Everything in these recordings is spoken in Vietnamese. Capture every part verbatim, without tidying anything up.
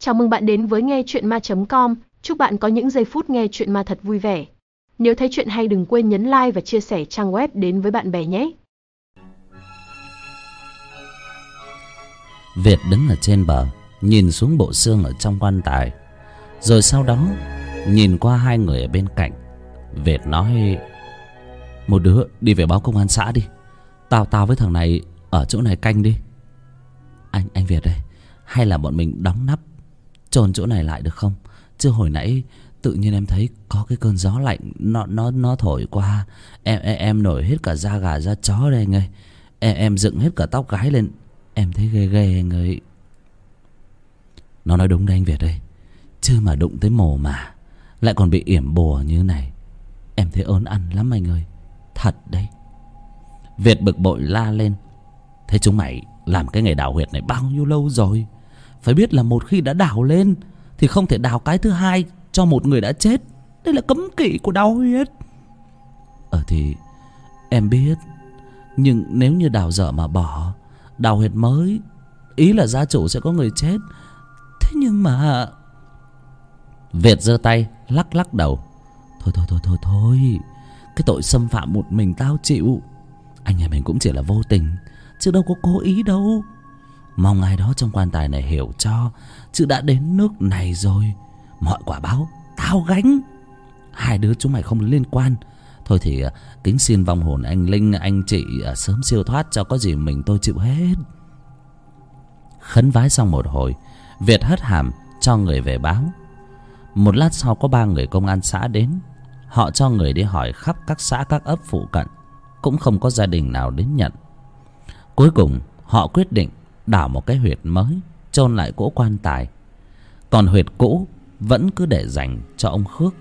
Chào mừng bạn đến với nghe truyện ma chấm com. Chúc bạn có những giây phút nghe truyện ma thật vui vẻ. Nếu thấy truyện hay đừng quên nhấn like và chia sẻ trang web đến với bạn bè nhé. Việt đứng ở trên bờ, nhìn xuống bộ xương ở trong quan tài, rồi sau đó nhìn qua hai người ở bên cạnh. Việt nói: một đứa đi về báo công an xã đi, Tao tao với thằng này ở chỗ này canh đi. Anh anh Việt ơi, hay là bọn mình đóng nắp chôn chỗ này lại được không? Chứ hồi nãy tự nhiên em thấy có cái cơn gió lạnh nó nó nó thổi qua, em em, em nổi hết cả da gà da chó đây anh ơi. Em em dựng hết cả tóc gái lên, em thấy ghê ghê anh ơi. Nó nói đúng đấy anh Việt ơi, chứ mà đụng tới mồ mà lại còn bị yểm bùa như này, em thấy ớn ăn lắm anh ơi, thật đấy. Việt bực bội la lên: thế chúng mày làm cái nghề đào huyệt này bao nhiêu lâu rồi? Phải biết là một khi đã đào lên thì không thể đào cái thứ hai cho một người đã chết. Đây là cấm kỵ của đào huyệt. Ờ thì em biết, nhưng nếu như đào dở mà bỏ, đào huyệt mới, ý là gia chủ sẽ có người chết. Thế nhưng mà... Việt giơ tay lắc lắc đầu: Thôi thôi thôi thôi thôi, cái tội xâm phạm một mình tao chịu. Anh em mình cũng chỉ là vô tình, chứ đâu có cố ý đâu. Mong ai đó trong quan tài này hiểu cho, chứ đã đến nước này rồi, mọi quả báo tao gánh. Hai đứa chúng mày không liên quan. Thôi thì kính xin vong hồn anh Linh, anh chị sớm siêu thoát, cho có gì mình tôi chịu hết. Khấn vái xong một hồi, Việt hất hàm cho người về báo. Một lát sau có ba người công an xã đến. Họ cho người đi hỏi khắp các xã các ấp phụ cận, cũng không có gia đình nào đến nhận. Cuối cùng họ quyết định đào một cái huyệt mới, chôn lại cỗ quan tài. Còn huyệt cũ vẫn cứ để dành cho ông Khước.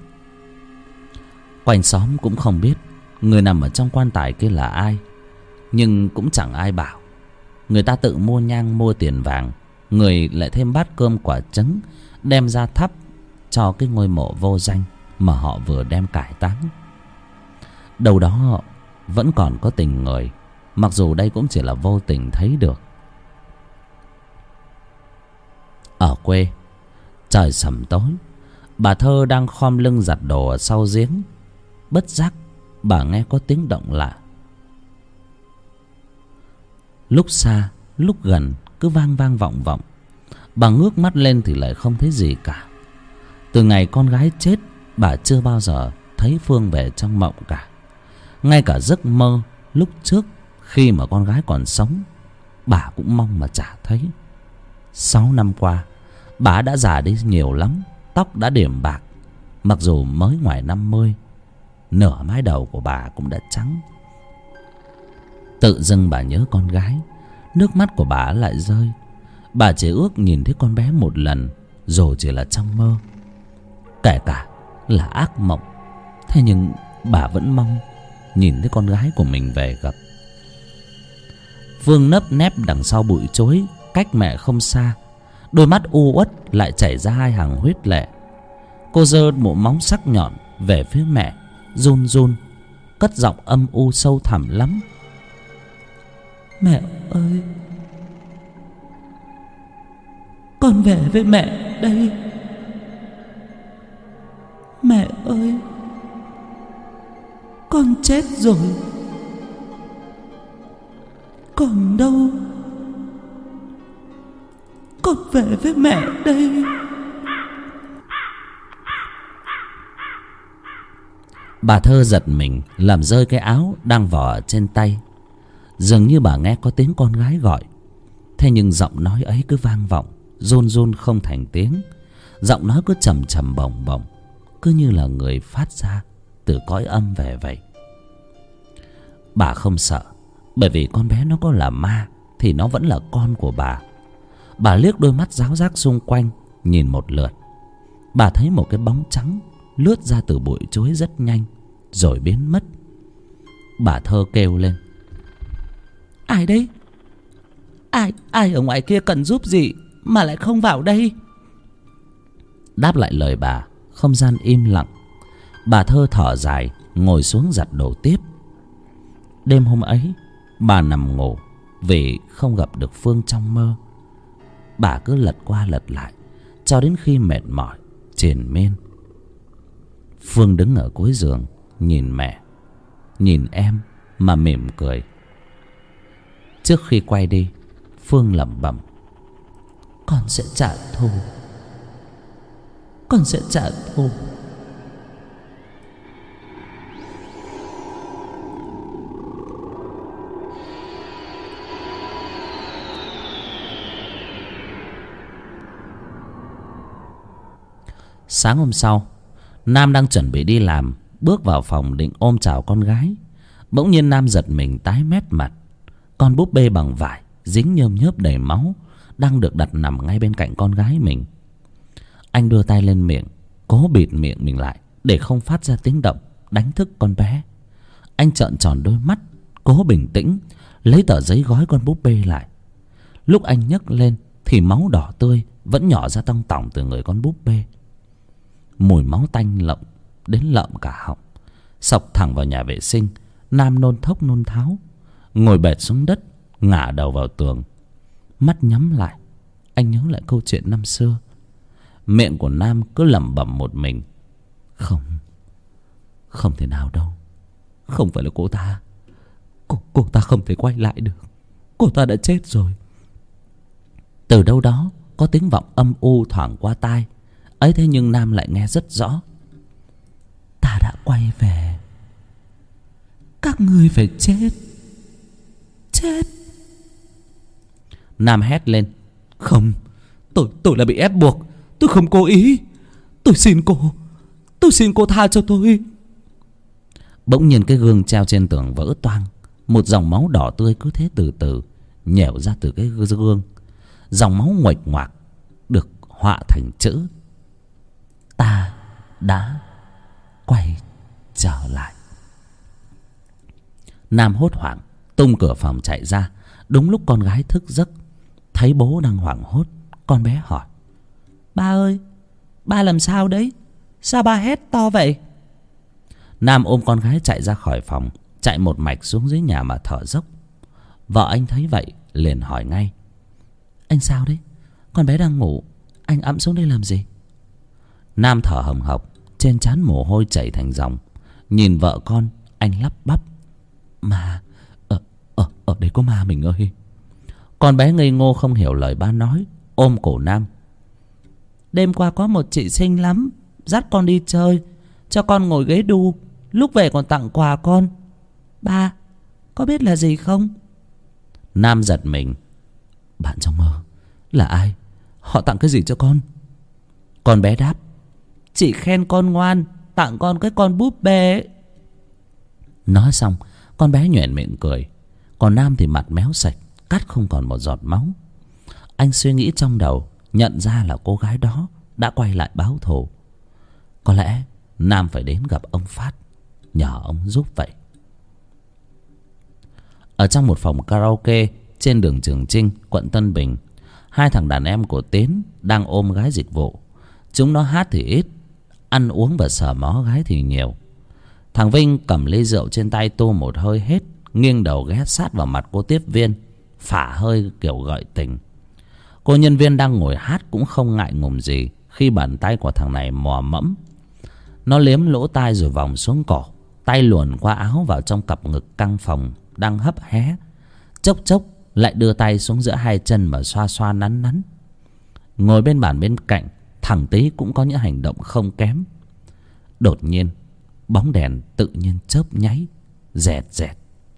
Quanh xóm cũng không biết người nằm ở trong quan tài kia là ai, nhưng cũng chẳng ai bảo. Người ta tự mua nhang mua tiền vàng, người lại thêm bát cơm quả trứng đem ra thắp cho cái ngôi mộ vô danh mà họ vừa đem cải táng. Đâu đó vẫn còn có tình người, mặc dù đây cũng chỉ là vô tình thấy được. Ở quê, trời sẩm tối, bà Thơ đang khom lưng giặt đồ ở sau giếng. Bất giác bà nghe có tiếng động lạ, lúc xa lúc gần, cứ vang vang vọng vọng. Bà ngước mắt lên thì lại không thấy gì cả. Từ ngày con gái chết, bà chưa bao giờ thấy Phương về trong mộng cả. Ngay cả giấc mơ lúc trước khi mà con gái còn sống, bà cũng mong mà chả thấy. Sáu năm qua, bà đã già đi nhiều lắm, tóc đã điểm bạc. Mặc dù mới ngoài năm mươi, nửa mái đầu của bà cũng đã trắng. Tự dưng bà nhớ con gái, nước mắt của bà lại rơi. Bà chỉ ước nhìn thấy con bé một lần, dù chỉ là trong mơ, kể cả là ác mộng. Thế nhưng bà vẫn mong nhìn thấy con gái của mình về gặp. Phương nấp nép đằng sau bụi chuối, cách mẹ không xa. Đôi mắt u uất lại chảy ra hai hàng huyết lệ. Cô giơ một móng sắc nhọn về phía mẹ, run run, cất giọng âm u sâu thẳm lắm: Mẹ ơi, con về với mẹ đây. Mẹ ơi, con chết rồi, còn đâu, con về với mẹ đây. Bà Thơ giật mình làm rơi cái áo đang vò ở trên tay. Dường như bà nghe có tiếng con gái gọi. Thế nhưng giọng nói ấy cứ vang vọng, run run không thành tiếng. Giọng nói cứ trầm trầm bồng bồng, cứ như là người phát ra từ cõi âm về vậy. Bà không sợ, bởi vì con bé nó có là ma thì nó vẫn là con của bà. Bà liếc đôi mắt ráo rác xung quanh, nhìn một lượt. Bà thấy một cái bóng trắng lướt ra từ bụi chuối rất nhanh, rồi biến mất. Bà Thơ kêu lên: Ai đấy? Ai, ai ở ngoài kia cần giúp gì mà lại không vào đây? Đáp lại lời bà, không gian im lặng. Bà Thơ thở dài, ngồi xuống giặt đồ tiếp. Đêm hôm ấy, bà nằm ngủ vì không gặp được Phương trong mơ. Bà cứ lật qua lật lại, cho đến khi mệt mỏi triền miên. Phương đứng ở cuối giường, nhìn mẹ, nhìn em mà mỉm cười. Trước khi quay đi, Phương lẩm bẩm: con sẽ trả thù, con sẽ trả thù. Sáng hôm sau, Nam đang chuẩn bị đi làm, bước vào phòng định ôm chào con gái. Bỗng nhiên Nam giật mình tái mét mặt. Con búp bê bằng vải dính nhơm nhớp đầy máu đang được đặt nằm ngay bên cạnh con gái mình. Anh đưa tay lên miệng, cố bịt miệng mình lại để không phát ra tiếng động đánh thức con bé. Anh trợn tròn đôi mắt, cố bình tĩnh lấy tờ giấy gói con búp bê lại. Lúc anh nhấc lên thì máu đỏ tươi vẫn nhỏ ra tong tỏng từ người con búp bê. Mùi máu tanh lộng đến lợm cả họng. Xộc thẳng vào nhà vệ sinh, Nam nôn thốc nôn tháo, ngồi bệt xuống đất, ngả đầu vào tường. Mắt nhắm lại, anh nhớ lại câu chuyện năm xưa. Miệng của Nam cứ lẩm bẩm một mình: Không, không thể nào đâu. Không phải là cô ta. Cô, cô ta không thể quay lại được. Cô ta đã chết rồi. Từ đâu đó có tiếng vọng âm u thoảng qua tai. Ấy thế nhưng Nam lại nghe rất rõ: Ta đã quay về. Các ngươi phải chết. Chết. Nam hét lên: Không, tôi tôi là bị ép buộc. Tôi không cố ý. Tôi xin cô. Tôi xin cô tha cho tôi. Bỗng nhiên cái gương treo trên tường vỡ toang. Một dòng máu đỏ tươi cứ thế từ từ nhẻo ra từ cái gương. Dòng máu nguệch ngoạc được họa thành chữ: Ta đã quay trở lại. Nam hốt hoảng tung cửa phòng chạy ra. Đúng lúc con gái thức giấc, thấy bố đang hoảng hốt, con bé hỏi: Ba ơi, ba làm sao đấy? Sao ba hét to vậy? Nam ôm con gái chạy ra khỏi phòng, chạy một mạch xuống dưới nhà mà thở dốc. Vợ anh thấy vậy liền hỏi ngay: Anh sao đấy? Con bé đang ngủ, anh ẵm xuống đây làm gì? Nam thở hồng hộc, trên trán mồ hôi chảy thành dòng. Nhìn vợ con, anh lắp bắp: Mà, ở, ở, ở đây có ma mình ơi. Con bé ngây ngô không hiểu lời ba nói, ôm cổ Nam: Đêm qua có một chị xinh lắm, dắt con đi chơi, cho con ngồi ghế đu, lúc về còn tặng quà con. Ba, có biết là gì không? Nam giật mình: Bạn trong mơ? Là ai? Họ tặng cái gì cho con? Con bé đáp: Chị khen con ngoan, tặng con cái con búp bê. Nói xong, con bé nhoẻn miệng cười. Còn Nam thì mặt méo sạch, cắt không còn một giọt máu. Anh suy nghĩ trong đầu, nhận ra là cô gái đó đã quay lại báo thù. Có lẽ Nam phải đến gặp ông Phát, nhờ ông giúp vậy. Ở trong một phòng karaoke trên đường Trường Chinh, quận Tân Bình, hai thằng đàn em của Tiến đang ôm gái dịch vụ. Chúng nó hát thì ít, ăn uống và sờ mó gái thì nhiều. Thằng Vinh cầm ly rượu trên tay tu một hơi hết, nghiêng đầu ghé sát vào mặt cô tiếp viên, phả hơi kiểu gợi tình. Cô nhân viên đang ngồi hát cũng không ngại ngùng gì khi bàn tay của thằng này mò mẫm. Nó liếm lỗ tai rồi vòng xuống cổ, tay luồn qua áo vào trong cặp ngực căng phồng đang hấp hé. Chốc chốc lại đưa tay xuống giữa hai chân mà xoa xoa nắn nắn. Ngồi bên bàn bên cạnh, thằng Tý cũng có những hành động không kém. Đột nhiên, bóng đèn tự nhiên chớp nháy, rẹt rẹt.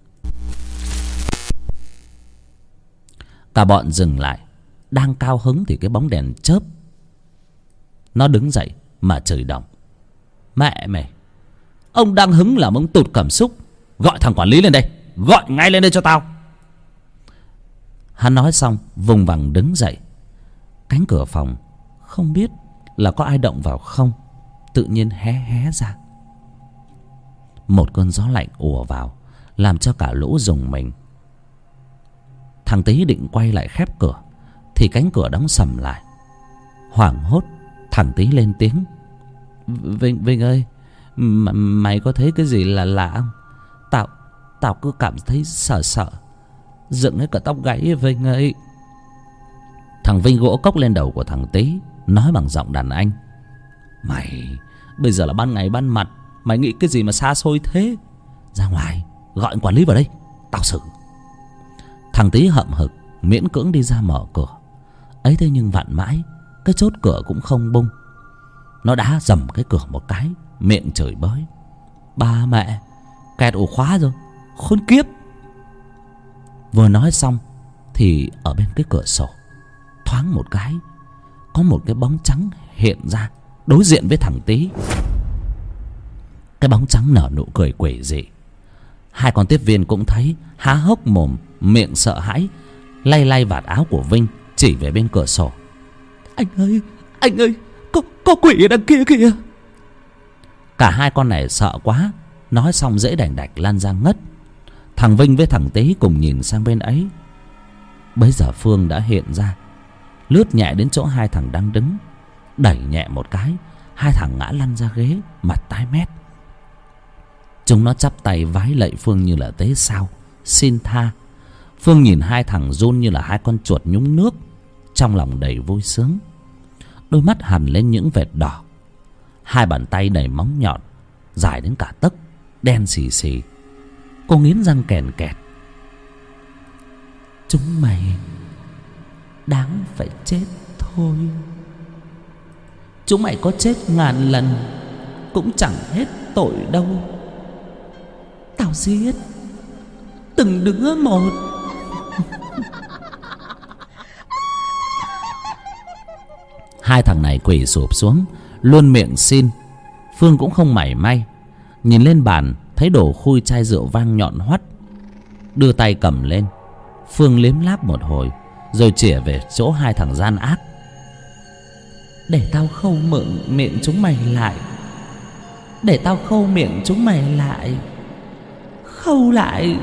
Cả bọn dừng lại. Đang cao hứng thì cái bóng đèn chớp. Nó đứng dậy mà chửi đồng: Mẹ mày, ông đang hứng làm ông tụt cảm xúc. Gọi thằng quản lý lên đây, gọi ngay lên đây cho tao. Hắn nói xong vùng vằng đứng dậy. Cánh cửa phòng không biết là có ai động vào không, tự nhiên hé hé ra. Một cơn gió lạnh ùa vào, làm cho cả lũ rùng mình. Thằng Tý định quay lại khép cửa thì cánh cửa đóng sầm lại. Hoảng hốt, thằng Tý lên tiếng: Vinh, Vinh ơi, mày có thấy cái gì là lạ không? Tao, tao cứ cảm thấy sợ sợ, dựng hết cả tóc gáy Vinh ơi. Thằng Vinh gỗ cốc lên đầu của thằng Tý, nói bằng giọng đàn anh: Mày bây giờ là ban ngày ban mặt, mày nghĩ cái gì mà xa xôi thế? Ra ngoài gọi anh quản lý vào đây, tao xử. Thằng Tý hậm hực miễn cưỡng đi ra mở cửa. Ấy thế nhưng vặn mãi cái chốt cửa cũng không bung. Nó đá dầm cái cửa một cái, miệng chửi bới: Ba mẹ, kẹt ổ khóa rồi, khốn kiếp. Vừa nói xong thì ở bên cái cửa sổ thoáng một cái có một cái bóng trắng hiện ra đối diện với thằng Tý. Cái bóng trắng nở nụ cười quỷ dị. Hai con tiếp viên cũng thấy, há hốc mồm, miệng sợ hãi, lay lay vạt áo của Vinh, chỉ về bên cửa sổ: Anh ơi, anh ơi, có, có quỷ ở đằng kia kìa. Cả hai con này sợ quá, nói xong dễ đành đạch lăn ra ngất. Thằng Vinh với thằng Tý cùng nhìn sang bên ấy. Bấy giờ Phương đã hiện ra, lướt nhẹ đến chỗ hai thằng đang đứng, đẩy nhẹ một cái, hai thằng ngã lăn ra ghế, mặt tái mét. Chúng nó chắp tay vái lạy Phương như là tế sao, xin tha. Phương nhìn hai thằng run như là hai con chuột nhúng nước, trong lòng đầy vui sướng. Đôi mắt hằn lên những vệt đỏ. Hai bàn tay đầy móng nhọn, dài đến cả tấc, đen xì xì. Cô nghiến răng kèn kẹt: Chúng mày đáng phải chết thôi. Chúng mày có chết ngàn lần cũng chẳng hết tội đâu. Tao giết từng đứa một. Hai thằng này quỳ sụp xuống, luôn miệng xin. Phương cũng không mảy may. Nhìn lên bàn thấy đổ khui chai rượu vang nhọn hoắt, đưa tay cầm lên. Phương liếm láp một hồi rồi chĩa về chỗ hai thằng gian ác: Để tao khâu mượn miệng chúng mày lại. Để tao khâu miệng chúng mày lại. Khâu lại.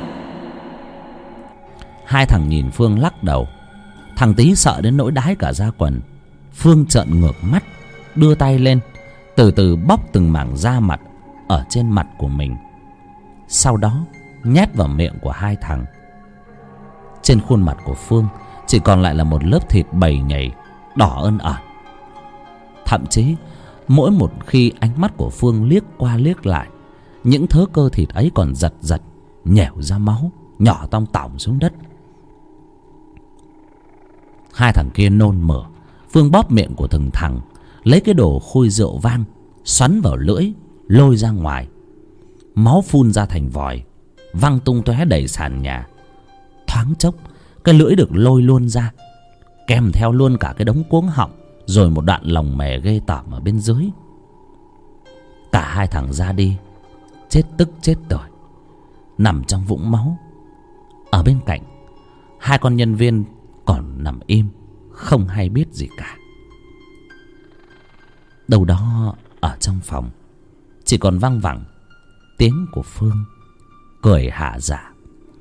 Hai thằng nhìn Phương lắc đầu. Thằng Tý sợ đến nỗi đái cả da quần. Phương trợn ngược mắt, đưa tay lên, từ từ bóc từng mảng da mặt ở trên mặt của mình, sau đó nhét vào miệng của hai thằng. Trên khuôn mặt của Phương chỉ còn lại là một lớp thịt bầy nhầy đỏ ân ẩn. Thậm chí mỗi một khi ánh mắt của Phương liếc qua liếc lại, những thớ cơ thịt ấy còn giật giật nhẻo ra máu nhỏ tong tỏng xuống đất. Hai thằng kia nôn mửa. Phương bóp miệng của từng thằng, lấy cái đồ khui rượu vang xoắn vào lưỡi, lôi ra ngoài. Máu phun ra thành vòi, văng tung tóe đầy sàn nhà. Thoáng chốc cái lưỡi được lôi luôn ra, kèm theo luôn cả cái đống cuống họng, rồi một đoạn lồng mè ghê tởm ở bên dưới. Cả hai thằng ra đi, chết tức chết tỏi, nằm trong vũng máu. Ở bên cạnh, hai con nhân viên còn nằm im, không hay biết gì cả. Đâu đó ở trong phòng chỉ còn văng vẳng tiếng của Phương cười hạ dạ.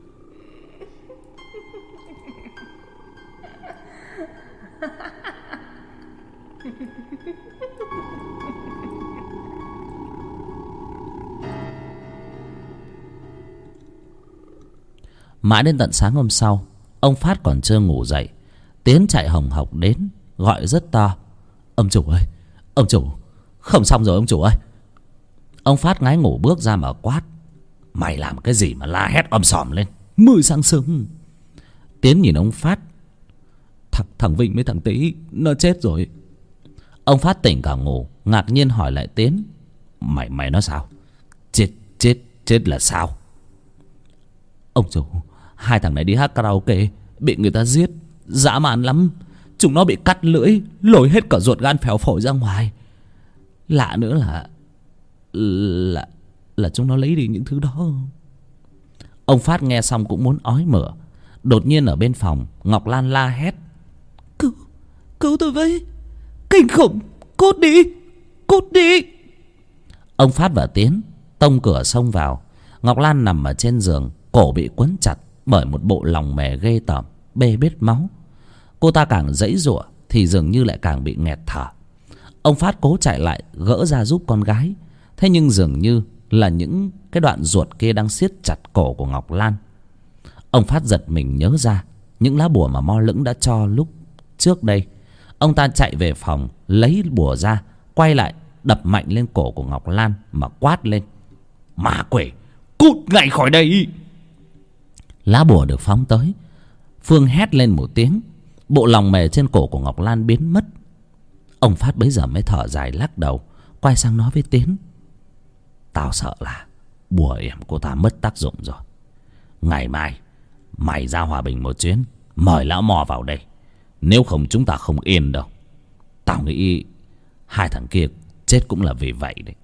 Mãi đến tận sáng hôm sau, ông Phát còn chưa ngủ dậy. Tiến chạy hồng hộc đến, gọi rất to: Ông chủ ơi, ông chủ, không xong rồi ông chủ ơi. Ông Phát ngái ngủ bước ra mà quát: Mày làm cái gì mà la hét om sòm lên, mười sáng sớm? Tiến nhìn ông Phát: Thằng, thằng Vinh với thằng Tý nó chết rồi. Ông Phát tỉnh cả ngủ, ngạc nhiên hỏi lại Tiến: Mày mày nói sao? Chết chết chết là sao? Ông chủ, hai thằng này đi hát karaoke, bị người ta giết, dã man lắm. Chúng nó bị cắt lưỡi, lồi hết cả ruột gan phèo phổi ra ngoài. Lạ nữa là Là Là chúng nó lấy đi những thứ đó. Ông Phát nghe xong cũng muốn ói mửa. Đột nhiên ở bên phòng, Ngọc Lan la hét: Cứu, cứu tôi với, kinh khủng, cút đi, cút đi. Ông Phát và Tiến tông cửa xông vào. Ngọc Lan nằm ở trên giường, cổ bị quấn chặt bởi một bộ lồng mè ghê tởm, bê bết máu. Cô ta càng giãy giụa thì dường như lại càng bị nghẹt thở. Ông Phát cố chạy lại gỡ ra giúp con gái, thế nhưng dường như là những cái đoạn ruột kia đang siết chặt cổ của Ngọc Lan. Ông Phát giật mình nhớ ra những lá bùa mà Mo Lững đã cho lúc trước đây. Ông ta chạy về phòng, lấy bùa ra, quay lại đập mạnh lên cổ của Ngọc Lan mà quát lên: "Ma quỷ, cút ngay khỏi đây!" Lá bùa được phóng tới, Phương hét lên một tiếng, bộ lòng mề trên cổ của Ngọc Lan biến mất. Ông Phát bấy giờ mới thở dài lắc đầu, quay sang nói với Tiến: "Tao sợ là bùa yểm cô ta mất tác dụng rồi. Ngày mai mày ra Hòa Bình một chuyến, mời lão mò vào đây, nếu không chúng ta không yên đâu. Tao nghĩ hai thằng kia chết cũng là vì vậy đấy."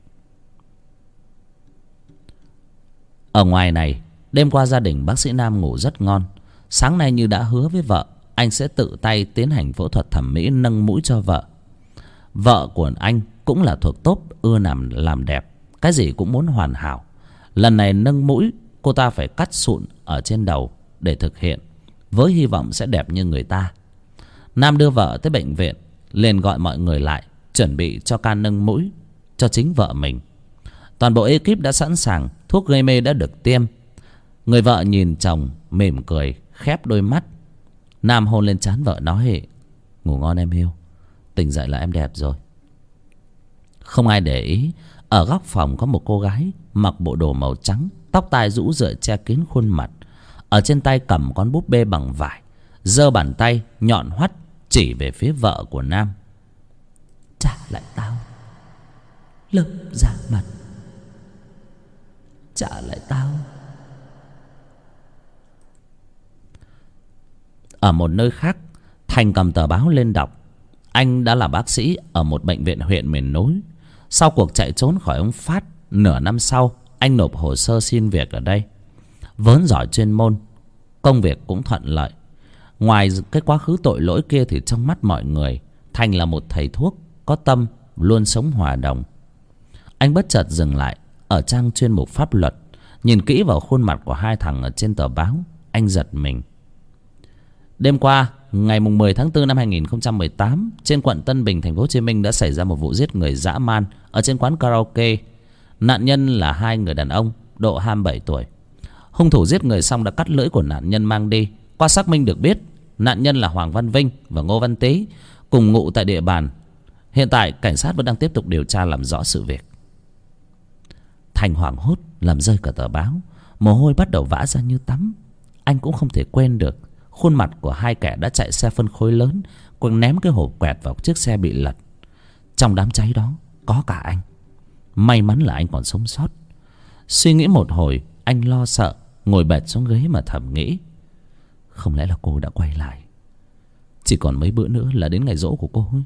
Ở ngoài này, đêm qua gia đình bác sĩ Nam ngủ rất ngon. Sáng nay như đã hứa với vợ, anh sẽ tự tay tiến hành phẫu thuật thẩm mỹ nâng mũi cho vợ. Vợ của anh cũng là thuộc top ưa làm làm đẹp, cái gì cũng muốn hoàn hảo. Lần này nâng mũi, cô ta phải cắt sụn ở trên đầu để thực hiện, với hy vọng sẽ đẹp như người ta. Nam đưa vợ tới bệnh viện, liền gọi mọi người lại chuẩn bị cho ca nâng mũi cho chính vợ mình. Toàn bộ ekip đã sẵn sàng, thuốc gây mê đã được tiêm. Người vợ nhìn chồng mỉm cười, khép đôi mắt. Nam hôn lên trán vợ nói: "Ngủ ngon em yêu, tỉnh dậy là em đẹp rồi." Không ai để ý, ở góc phòng có một cô gái mặc bộ đồ màu trắng, tóc tai rũ rượi che kín khuôn mặt, ở trên tay cầm con búp bê bằng vải, giơ bàn tay nhọn hoắt chỉ về phía vợ của Nam: "Trả lại tao lớp da mặt, trả lại tao." Ở một nơi khác, Thành cầm tờ báo lên đọc. Anh đã là bác sĩ ở một bệnh viện huyện miền núi. Sau cuộc chạy trốn khỏi ông Phát, nửa năm sau anh nộp hồ sơ xin việc ở đây. Vốn giỏi chuyên môn, công việc cũng thuận lợi. Ngoài cái quá khứ tội lỗi kia thì trong mắt mọi người, Thành là một thầy thuốc có tâm, luôn sống hòa đồng. Anh bất chợt dừng lại ở trang chuyên mục pháp luật, nhìn kỹ vào khuôn mặt của hai thằng ở trên tờ báo. Anh giật mình. Đêm qua, ngày mười tháng tư năm hai nghìn không trăm mười tám, trên quận Tân Bình, thành phố Hồ Chí Minh đã xảy ra một vụ giết người dã man ở trên quán karaoke. Nạn nhân là hai người đàn ông độ hai mươi bảy tuổi. Hung thủ giết người xong đã cắt lưỡi của nạn nhân mang đi. Qua xác minh được biết, nạn nhân là Hoàng Văn Vinh và Ngô Văn Tý, cùng ngụ tại địa bàn. Hiện tại cảnh sát vẫn đang tiếp tục điều tra làm rõ sự việc. Thành hoảng hốt làm rơi cả tờ báo, mồ hôi bắt đầu vã ra như tắm. Anh cũng không thể quên được khuôn mặt của hai kẻ đã chạy xe phân khối lớn, quăng ném cái hộp quẹt vào chiếc xe bị lật. Trong đám cháy đó có cả anh. May mắn là anh còn sống sót. Suy nghĩ một hồi, anh lo sợ ngồi bệt xuống ghế mà thầm nghĩ: không lẽ là cô đã quay lại? Chỉ còn mấy bữa nữa là đến ngày giỗ của cô ấy.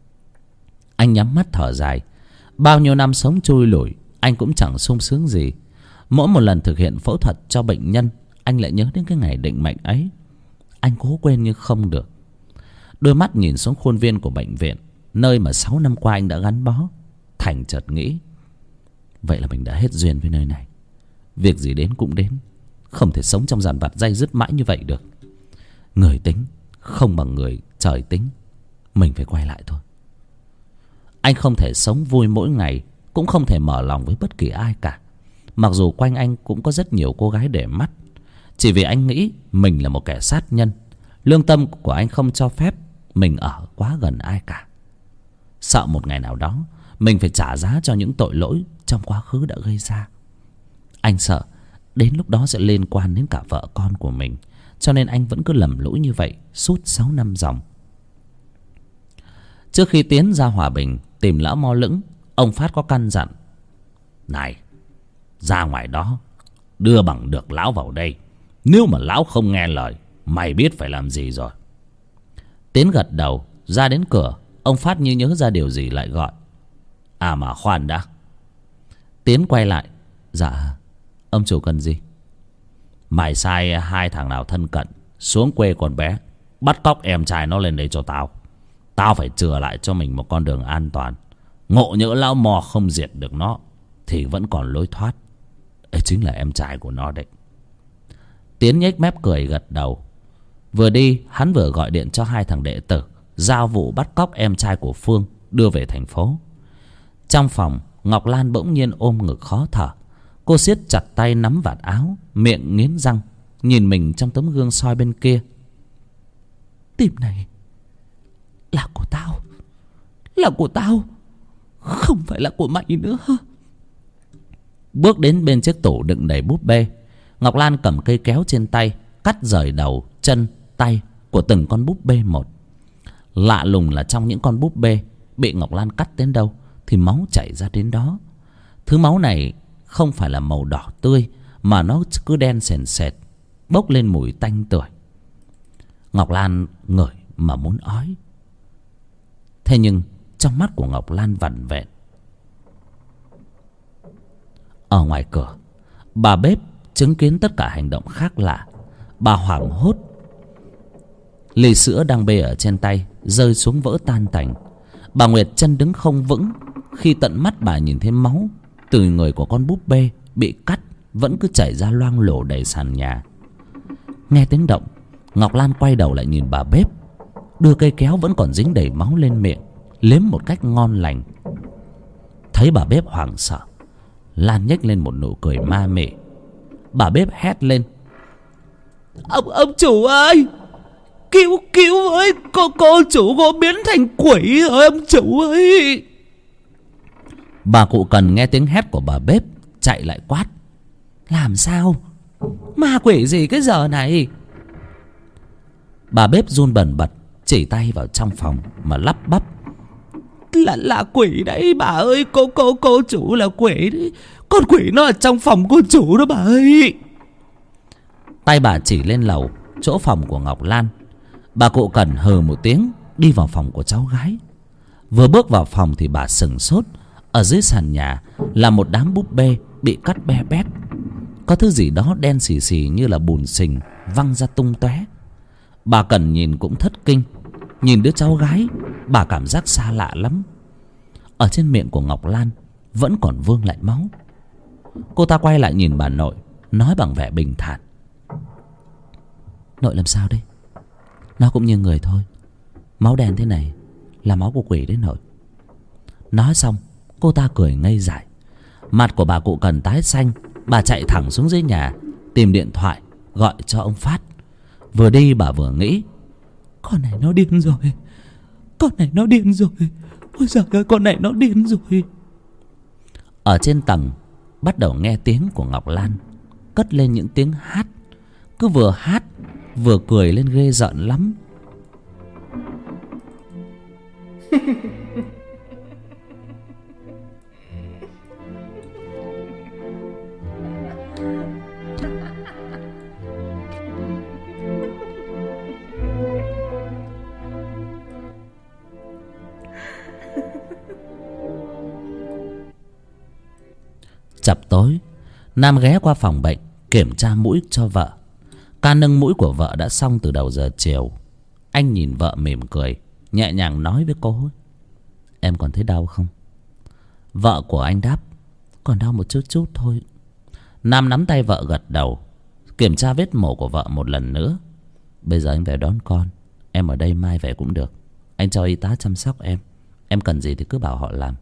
Anh nhắm mắt thở dài. Bao nhiêu năm sống chui lủi, anh cũng chẳng sung sướng gì. Mỗi một lần thực hiện phẫu thuật cho bệnh nhân, anh lại nhớ đến cái ngày định mệnh ấy. Anh cố quên nhưng không được. Đôi mắt nhìn xuống khuôn viên của bệnh viện, nơi mà sáu năm qua anh đã gắn bó. Thành chợt nghĩ: vậy là mình đã hết duyên với nơi này. Việc gì đến cũng đến, không thể sống trong dàn vặt day dứt mãi như vậy được. Người tính không bằng người trời tính, mình phải quay lại thôi. Anh không thể sống vui mỗi ngày, cũng không thể mở lòng với bất kỳ ai cả. Mặc dù quanh anh cũng có rất nhiều cô gái để mắt, chỉ vì anh nghĩ mình là một kẻ sát nhân. Lương tâm của anh không cho phép mình ở quá gần ai cả. Sợ một ngày nào đó mình phải trả giá cho những tội lỗi trong quá khứ đã gây ra. Anh sợ đến lúc đó sẽ liên quan đến cả vợ con của mình, cho nên anh vẫn cứ lầm lũi như vậy suốt sáu năm dòng. Trước khi tiến ra Hòa Bình tìm lão Mo Lững, ông Phát có căn dặn: này, ra ngoài đó đưa bằng được lão vào đây. Nếu mà lão không nghe lời, mày biết phải làm gì rồi. Tiến gật đầu. Ra đến cửa, ông Phát như nhớ ra điều gì lại gọi: à mà khoan đã. Tiến quay lại: dạ, ông chủ cần gì? Mày sai hai thằng nào thân cận xuống quê con bé, bắt cóc em trai nó lên đây cho tao. Tao phải chừa lại cho mình một con đường an toàn. Ngộ nhỡ lão mò không diệt được nó thì vẫn còn lối thoát. Ấy chính là em trai của nó đấy. Tiến nhếch mép cười gật đầu. Vừa đi, hắn vừa gọi điện cho hai thằng đệ tử giao vụ bắt cóc em trai của Phương đưa về thành phố. Trong phòng, Ngọc Lan bỗng nhiên ôm ngực khó thở. Cô siết chặt tay nắm vạt áo, miệng nghiến răng, nhìn mình trong tấm gương soi bên kia. Tim này Là của tao. Là của tao, không phải là của mày nữa. Bước đến bên chiếc tủ đựng đầy búp bê, Ngọc Lan cầm cây kéo trên tay, cắt rời đầu, chân, tay của từng con búp bê một. Lạ lùng là trong những con búp bê bị Ngọc Lan cắt đến đâu thì máu chảy ra đến đó. Thứ máu này không phải là màu đỏ tươi, mà nó cứ đen sền sệt, bốc lên mùi tanh tưởi. Ngọc Lan ngửi mà muốn ói. Thế nhưng trong mắt của Ngọc Lan vặn vẹn. Ở ngoài cửa, bà bếp chứng kiến tất cả hành động khác lạ. Bà hoảng hốt. Ly sữa đang bê ở trên tay rơi xuống vỡ tan tành. Bà Nguyệt chân đứng không vững khi tận mắt bà nhìn thấy máu từ người của con búp bê bị cắt vẫn cứ chảy ra loang lổ đầy sàn nhà. Nghe tiếng động, Ngọc Lan quay đầu lại nhìn bà bếp, đưa cây kéo vẫn còn dính đầy máu lên miệng, liếm một cách ngon lành. Thấy bà bếp hoảng sợ, Lan nhếch lên một nụ cười ma mị. Bà bếp hét lên: Ông, ông chủ ơi, cứu, cứu với, cô, cô chủ cô biến thành quỷ rồi ông chủ ơi. Bà cụ Cần nghe tiếng hét của bà bếp chạy lại quát: Làm sao? Ma quỷ gì cái giờ này? Bà bếp run bần bật chỉ tay vào trong phòng mà lắp bắp: Là, là quỷ đấy bà ơi, cô, cô, cô chủ là quỷ đấy. Con quỷ nó ở trong phòng cô chủ đó bà ơi. Tay bà chỉ lên lầu, chỗ phòng của Ngọc Lan. Bà cụ Cần hừ một tiếng đi vào phòng của cháu gái. Vừa bước vào phòng thì bà sừng sốt. Ở dưới sàn nhà là một đám búp bê bị cắt be bét. Có thứ gì đó đen xì xì như là bùn sình văng ra tung tóe. Bà Cần nhìn cũng thất kinh. Nhìn đứa cháu gái, bà cảm giác xa lạ lắm. Ở trên miệng của Ngọc Lan vẫn còn vương lại máu. Cô ta quay lại nhìn bà nội, nói bằng vẻ bình thản: Nội làm sao đây? Nó cũng như người thôi. Máu đen thế này là máu của quỷ đấy nội. Nói xong, cô ta cười ngây dại. Mặt của bà cụ Cần tái xanh. Bà chạy thẳng xuống dưới nhà, tìm điện thoại gọi cho ông Phát. Vừa đi bà vừa nghĩ: Con này nó điên rồi. Con này nó điên rồi. Ôi giời ơi, con này nó điên rồi. Ở trên tầng bắt đầu nghe tiếng của Ngọc Lan cất lên những tiếng hát. Cứ vừa hát vừa cười lên ghê rợn lắm. Chập tối, Nam ghé qua phòng bệnh kiểm tra mũi cho vợ. Ca nâng mũi của vợ đã xong từ đầu giờ chiều. Anh nhìn vợ mỉm cười, nhẹ nhàng nói với cô: Em còn thấy đau không? Vợ của anh đáp: Còn đau một chút chút thôi. Nam nắm tay vợ gật đầu, kiểm tra vết mổ của vợ một lần nữa. Bây giờ anh về đón con. Em ở đây mai về cũng được. Anh cho y tá chăm sóc em. Em cần gì thì cứ bảo họ làm.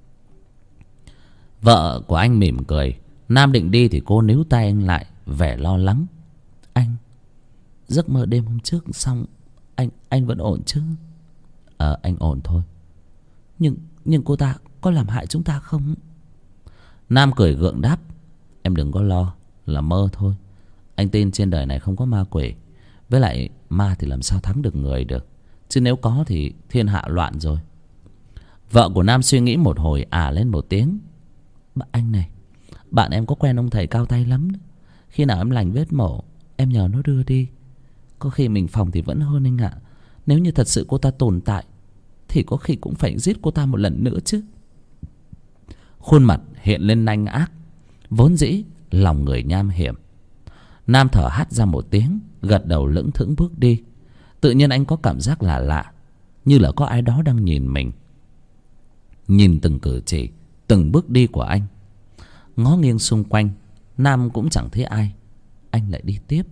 Vợ của anh mỉm cười. Nam định đi thì cô níu tay anh lại, vẻ lo lắng: Anh, giấc mơ đêm hôm trước xong, Anh anh vẫn ổn chứ? Ờ anh ổn thôi. Nhưng nhưng cô ta có làm hại chúng ta không? Nam cười gượng đáp: Em đừng có lo, là mơ thôi. Anh tin trên đời này không có ma quỷ. Với lại ma thì làm sao thắng được người được. Chứ nếu có thì thiên hạ loạn rồi. Vợ của Nam suy nghĩ một hồi à lên một tiếng: Anh này, bạn em có quen ông thầy cao tay lắm. Khi nào em lành vết mổ, em nhờ nó đưa đi. Có khi mình phòng thì vẫn hơn anh ạ. Nếu như thật sự cô ta tồn tại thì có khi cũng phải giết cô ta một lần nữa chứ. Khuôn mặt hiện lên nanh ác. Vốn dĩ lòng người nham hiểm. Nam thở hắt ra một tiếng, gật đầu lững thững bước đi. Tự nhiên anh có cảm giác lạ lạ, như là có ai đó đang nhìn mình. Nhìn từng cử chỉ, từng bước đi của anh. Ngó nghiêng xung quanh, Nam cũng chẳng thấy ai. Anh lại đi tiếp.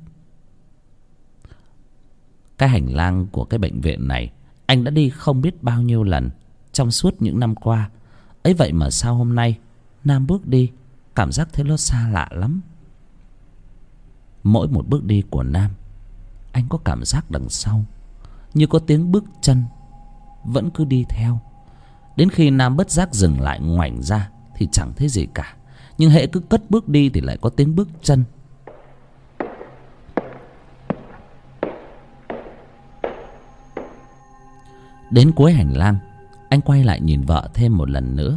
Cái hành lang của cái bệnh viện này anh đã đi không biết bao nhiêu lần trong suốt những năm qua. Ấy vậy mà sao hôm nay Nam bước đi cảm giác thấy nó xa lạ lắm. Mỗi một bước đi của Nam, anh có cảm giác đằng sau như có tiếng bước chân vẫn cứ đi theo. Đến khi Nam bất giác dừng lại ngoảnh ra thì chẳng thấy gì cả, nhưng hễ cứ cất bước đi thì lại có tiếng bước chân. Đến cuối hành lang, anh quay lại nhìn vợ thêm một lần nữa.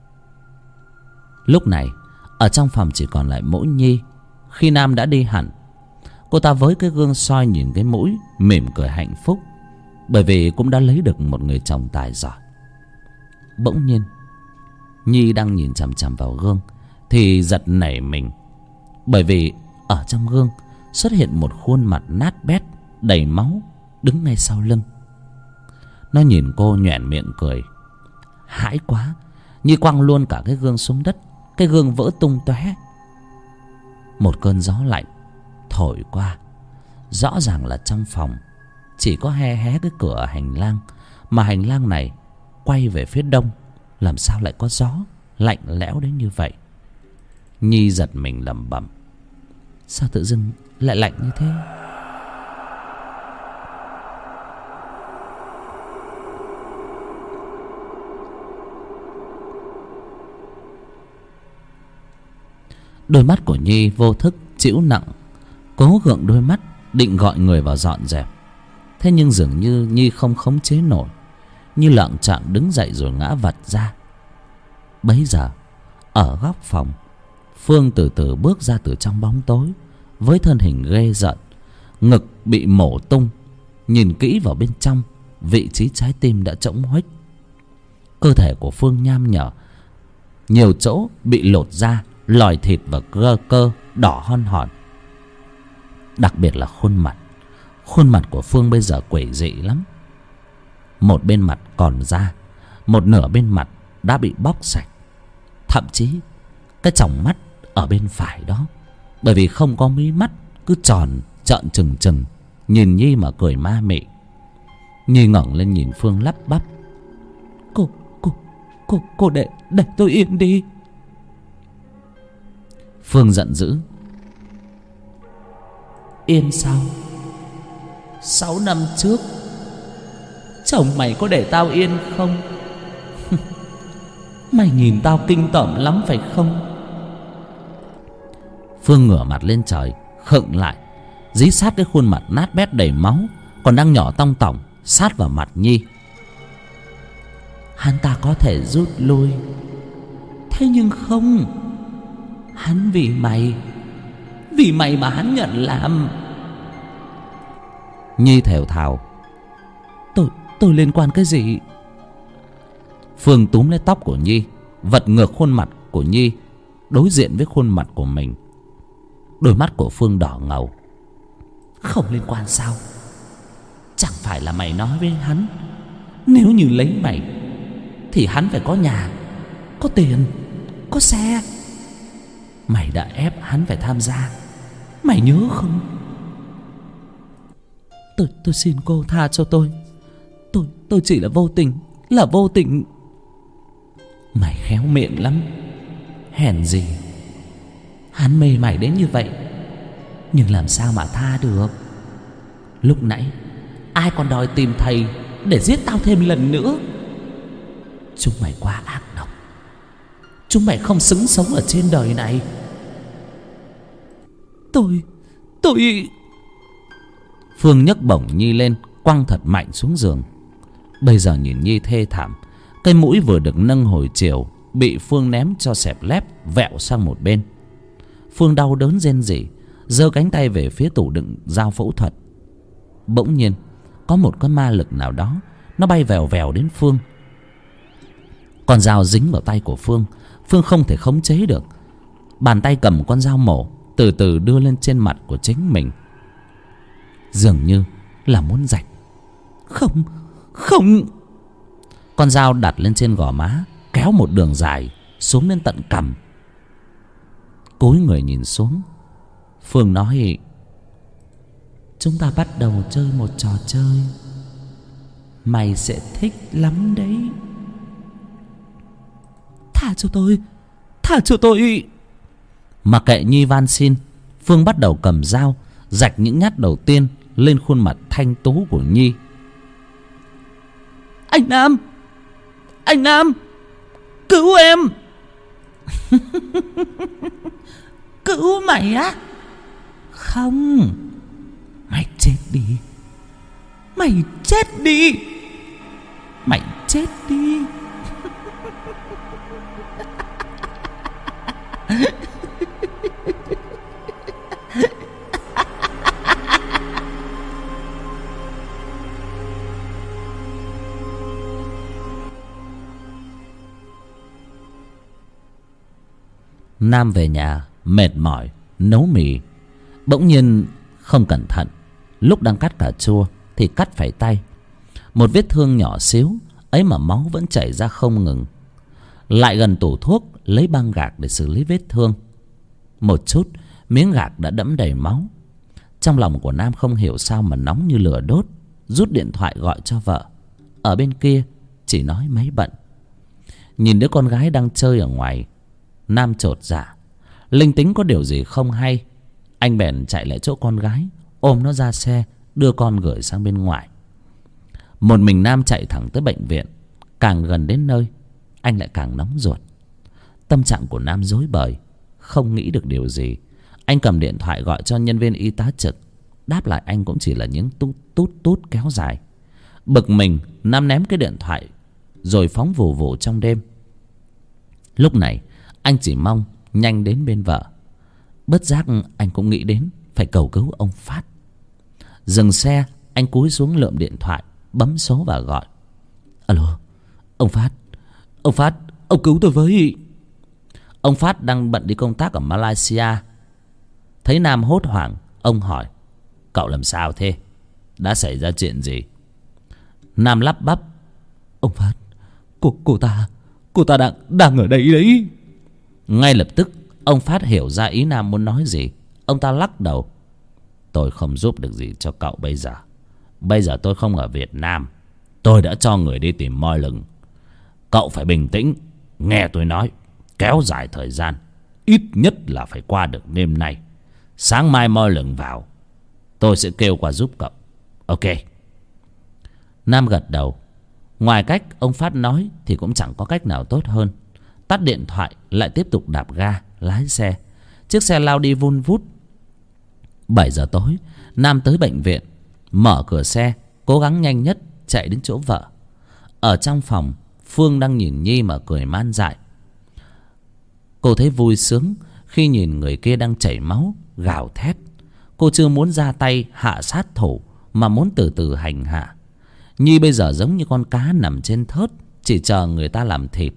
Lúc này ở trong phòng chỉ còn lại mỗi Nhi. Khi Nam đã đi hẳn, cô ta với cái gương soi nhìn cái mũi, mỉm cười hạnh phúc, bởi vì cũng đã lấy được một người chồng tài giỏi. Bỗng nhiên Nhi đang nhìn chằm chằm vào gương thì giật nảy mình, bởi vì ở trong gương xuất hiện một khuôn mặt nát bét đầy máu đứng ngay sau lưng. Nó nhìn cô nhoẻn miệng cười. Hãi quá, Nhi quăng luôn cả cái gương xuống đất. Cái gương vỡ tung tóe. Một cơn gió lạnh thổi qua. Rõ ràng là trong phòng chỉ có hé hé cái cửa ở hành lang, mà hành lang này quay về phía đông, làm sao lại có gió lạnh lẽo đến như vậy. Nhi giật mình lẩm bẩm, sao tự dưng lại lạnh như thế. Đôi mắt của Nhi vô thức trĩu nặng, cố gượng đôi mắt định gọi người vào dọn dẹp. Thế nhưng dường như Nhi không khống chế nổi, như lạng chạng đứng dậy rồi ngã vật ra. Bấy giờ ở góc phòng, Phương từ từ bước ra từ trong bóng tối với thân hình ghê rợn, ngực bị mổ tung. Nhìn kỹ vào bên trong, vị trí trái tim đã trống huếch. Cơ thể của Phương nham nhở, nhiều chỗ bị lột da, lòi thịt và cơ cơ đỏ hon hòn. Đặc biệt là khuôn mặt. Khuôn mặt của Phương bây giờ quỷ dị lắm. Một bên mặt còn da, một nửa bên mặt đã bị bóc sạch. Thậm chí cái tròng mắt ở bên phải đó, bởi vì không có mí mắt, cứ tròn trợn trừng trừng nhìn Nhi mà cười ma mị. Nhi ngẩng lên nhìn Phương lắp bắp, Cô, cô, cô, cô để, để tôi yên đi. Phương giận dữ, yên sao? Sáu năm trước chồng mày có để tao yên không? Mày nhìn tao kinh tởm lắm phải không? Phương ngửa mặt lên trời, khựng lại, dí sát cái khuôn mặt nát bét đầy máu còn đang nhỏ tong tỏng sát vào mặt Nhi. Hắn ta có thể rút lui, thế nhưng không. Hắn vì mày, vì mày mà hắn nhận làm. Nhi thều thào, Tôi, tôi liên quan cái gì? Phương túm lấy tóc của Nhi, vật ngược khuôn mặt của Nhi đối diện với khuôn mặt của mình. Đôi mắt của Phương đỏ ngầu. Không liên quan sao? Chẳng phải là mày nói với hắn, nếu như lấy mày thì hắn phải có nhà, có tiền, có xe. Mày đã ép hắn phải tham gia, mày nhớ không? Tôi, tôi xin cô tha cho tôi. Tôi, tôi chỉ là vô tình, là vô tình. Mày khéo miệng lắm. Hèn gì hắn mê mày đến như vậy, nhưng làm sao mà tha được. Lúc nãy ai còn đòi tìm thầy để giết tao thêm lần nữa. Chúng mày quá ác độc. Chúng mày không xứng sống ở trên đời này. Tôi, tôi... Phương nhấc bổng Nhi lên, quăng thật mạnh xuống giường. Bây giờ nhìn Nhi thê thảm, cái mũi vừa được nâng hồi chiều bị Phương ném cho xẹp lép vẹo sang một bên. Phương đau đớn rên rỉ, giơ cánh tay về phía tủ đựng dao phẫu thuật. Bỗng nhiên có một cái ma lực nào đó, nó bay vèo vèo đến Phương. Con dao dính vào tay của Phương, Phương không thể khống chế được. Bàn tay cầm con dao mổ từ từ đưa lên trên mặt của chính mình, dường như là muốn rạch. Không, không. Con dao đặt lên trên gò má, kéo một đường dài xuống đến tận cằm. Cúi người nhìn xuống, Phương nói, chúng ta bắt đầu chơi một trò chơi, mày sẽ thích lắm đấy. Tha cho tôi, tha cho tôi. Mặc kệ Nhi van xin, Phương bắt đầu cầm dao rạch những nhát đầu tiên lên khuôn mặt thanh tú của Nhi. Anh Nam, anh Nam, cứu em. Cứu mày á? Không, mày chết đi. Mày chết đi. Mày chết đi. Nam về nhà mệt mỏi nấu mì. Bỗng nhiên không cẩn thận, lúc đang cắt cà chua thì cắt phải tay. Một vết thương nhỏ xíu ấy mà máu vẫn chảy ra không ngừng. Lại gần tủ thuốc lấy băng gạc để xử lý vết thương. Một chút miếng gạc đã đẫm đầy máu. Trong lòng của Nam không hiểu sao mà nóng như lửa đốt. Rút điện thoại gọi cho vợ. Ở bên kia chỉ nói mấy bận. Nhìn đứa con gái đang chơi ở ngoài, Nam chột dạ, linh tính có điều gì không hay. Anh bèn chạy lại chỗ con gái, ôm nó ra xe, đưa con gửi sang bên ngoài. Một mình Nam chạy thẳng tới bệnh viện. Càng gần đến nơi, anh lại càng nóng ruột. Tâm trạng của Nam rối bời, không nghĩ được điều gì. Anh cầm điện thoại gọi cho nhân viên y tá trực. Đáp lại anh cũng chỉ là những tút tút tút kéo dài. Bực mình, Nam ném cái điện thoại rồi phóng vù vù trong đêm. Lúc này anh chỉ mong nhanh đến bên vợ. Bất giác anh cũng nghĩ đến phải cầu cứu ông Phát. Dừng xe, anh cúi xuống lượm điện thoại, bấm số và gọi. Alo, ông Phát, ông Phát, ông cứu tôi với. Ông Phát đang bận đi công tác ở Malaysia. Thấy Nam hốt hoảng, ông hỏi: cậu làm sao thế? Đã xảy ra chuyện gì? Nam lắp bắp: ông Phát, cô, cô ta, cô ta đang, đang ở đây đấy. Ngay lập tức ông Phát hiểu ra ý Nam muốn nói gì. Ông ta lắc đầu: tôi không giúp được gì cho cậu bây giờ. Bây giờ tôi không ở Việt Nam. Tôi đã cho người đi tìm moi lừng. Cậu phải bình tĩnh, nghe tôi nói. Kéo dài thời gian, ít nhất là phải qua được đêm nay. Sáng mai moi lừng vào, tôi sẽ kêu qua giúp cậu. Ok. Nam gật đầu. Ngoài cách ông Phát nói thì cũng chẳng có cách nào tốt hơn. Tắt điện thoại, lại tiếp tục đạp ga lái xe. Chiếc xe lao đi vun vút. Bảy giờ tối, Nam tới bệnh viện, mở cửa xe, cố gắng nhanh nhất chạy đến chỗ vợ. Ở trong phòng, Phương đang nhìn Nhi mà cười man dại. Cô thấy vui sướng khi nhìn người kia đang chảy máu, gào thét. Cô chưa muốn ra tay hạ sát thủ, mà muốn từ từ hành hạ. Nhi bây giờ giống như con cá nằm trên thớt, chỉ chờ người ta làm thịt.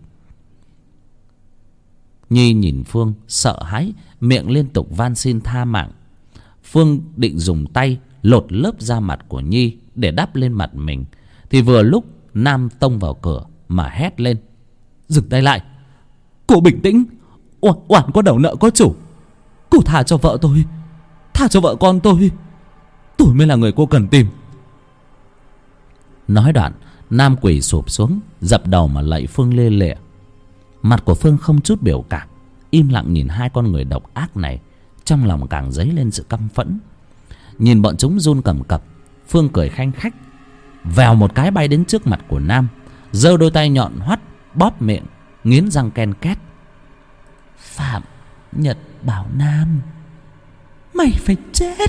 Nhi nhìn Phương sợ hãi, miệng liên tục van xin tha mạng. Phương định dùng tay lột lớp da mặt của Nhi để đắp lên mặt mình, thì vừa lúc Nam tông vào cửa mà hét lên: dừng tay lại, cô bình tĩnh. Oan, oan có đầu nợ có chủ. Cô tha cho vợ tôi, tha cho vợ con tôi. Tôi mới là người cô cần tìm. Nói đoạn, Nam quỳ sụp xuống, dập đầu mà lạy Phương lê lịa. Mặt của Phương không chút biểu cảm, im lặng nhìn hai con người độc ác này. Trong lòng càng dấy lên sự căm phẫn. Nhìn bọn chúng run cầm cập, Phương cười khanh khách, vèo một cái bay đến trước mặt của Nam, giơ đôi tay nhọn hoắt bóp miệng, nghiến răng ken két. Phạm Nhật bảo Nam, mày phải chết.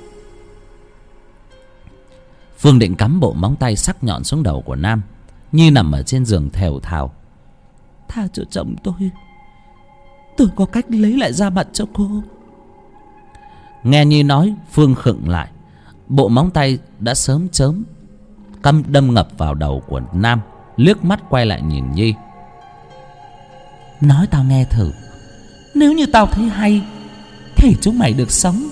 Phương định cắm bộ móng tay sắc nhọn xuống đầu của Nam. Nhi nằm ở trên giường thều thào: tha cho chồng tôi, tôi có cách lấy lại da mặt cho cô. Nghe Nhi nói, Phương khựng lại. Bộ móng tay đã sớm chớm căm đâm ngập vào đầu của Nam, liếc mắt quay lại nhìn Nhi. Nói tao nghe thử, nếu như tao thấy hay thì chúng mày được sống.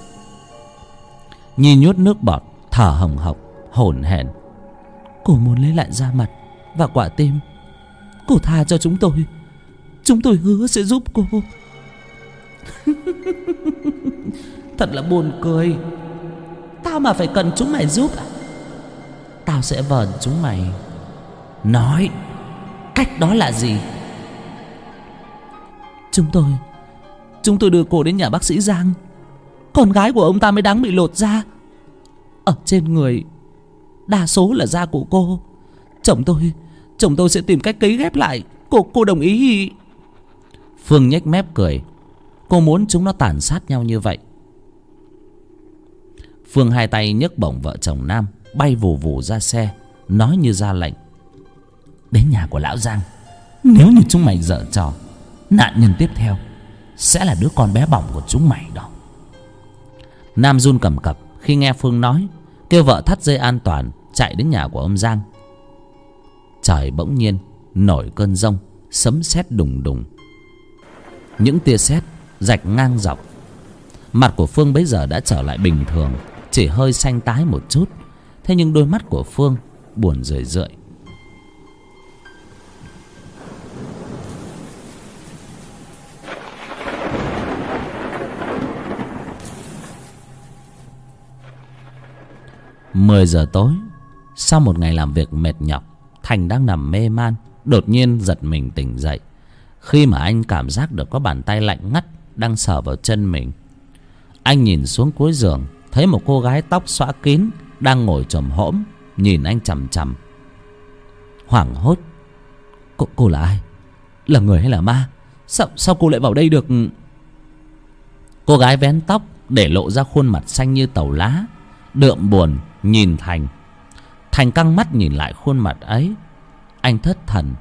Nhi nhốt nước bọt, thở hồng hộc, hổn hển. Cô muốn lấy lại da mặt và quả tim. Cô tha cho chúng tôi, chúng tôi hứa sẽ giúp cô. Thật là buồn cười. Tao mà phải cần chúng mày giúp à? Tao sẽ vờn chúng mày. Nói, cách đó là gì? Chúng tôi Chúng tôi đưa cô đến nhà bác sĩ Giang. Con gái của ông ta mới đáng bị lột da. Ở trên người đa số là da của cô, Chồng tôi Chồng tôi sẽ tìm cách cấy ghép lại. Cô cô đồng ý. Phương nhếch mép cười. Cô muốn chúng nó tàn sát nhau như vậy. Phương hai tay nhấc bổng vợ chồng Nam bay vù vù ra xe, nói như ra lệnh. Đến nhà của lão Giang, nếu như chúng mày giở trò, nạn nhân tiếp theo sẽ là đứa con bé bỏng của chúng mày đó. Nam run cầm cập khi nghe Phương nói, kêu vợ thắt dây an toàn chạy đến nhà của ông Giang. Trời bỗng nhiên nổi cơn giông, sấm sét đùng đùng. Những tia sét rạch ngang dọc. Mặt của Phương bấy giờ đã trở lại bình thường, chỉ hơi xanh tái một chút. Thế nhưng đôi mắt của Phương buồn rười rượi. Mười giờ tối, sau một ngày làm việc mệt nhọc, Thành đang nằm mê man, đột nhiên giật mình tỉnh dậy khi mà anh cảm giác được có bàn tay lạnh ngắt đang sờ vào chân mình. Anh nhìn xuống cuối giường, thấy một cô gái tóc xõa kín đang ngồi chồm hổm nhìn anh chằm chằm. Hoảng hốt, cô, cô là ai? Là người hay là ma? Sao, sao cô lại vào đây được? Cô gái vén tóc để lộ ra khuôn mặt xanh như tàu lá, đượm buồn nhìn Thành. Thành căng mắt nhìn lại khuôn mặt ấy. Anh thất thần.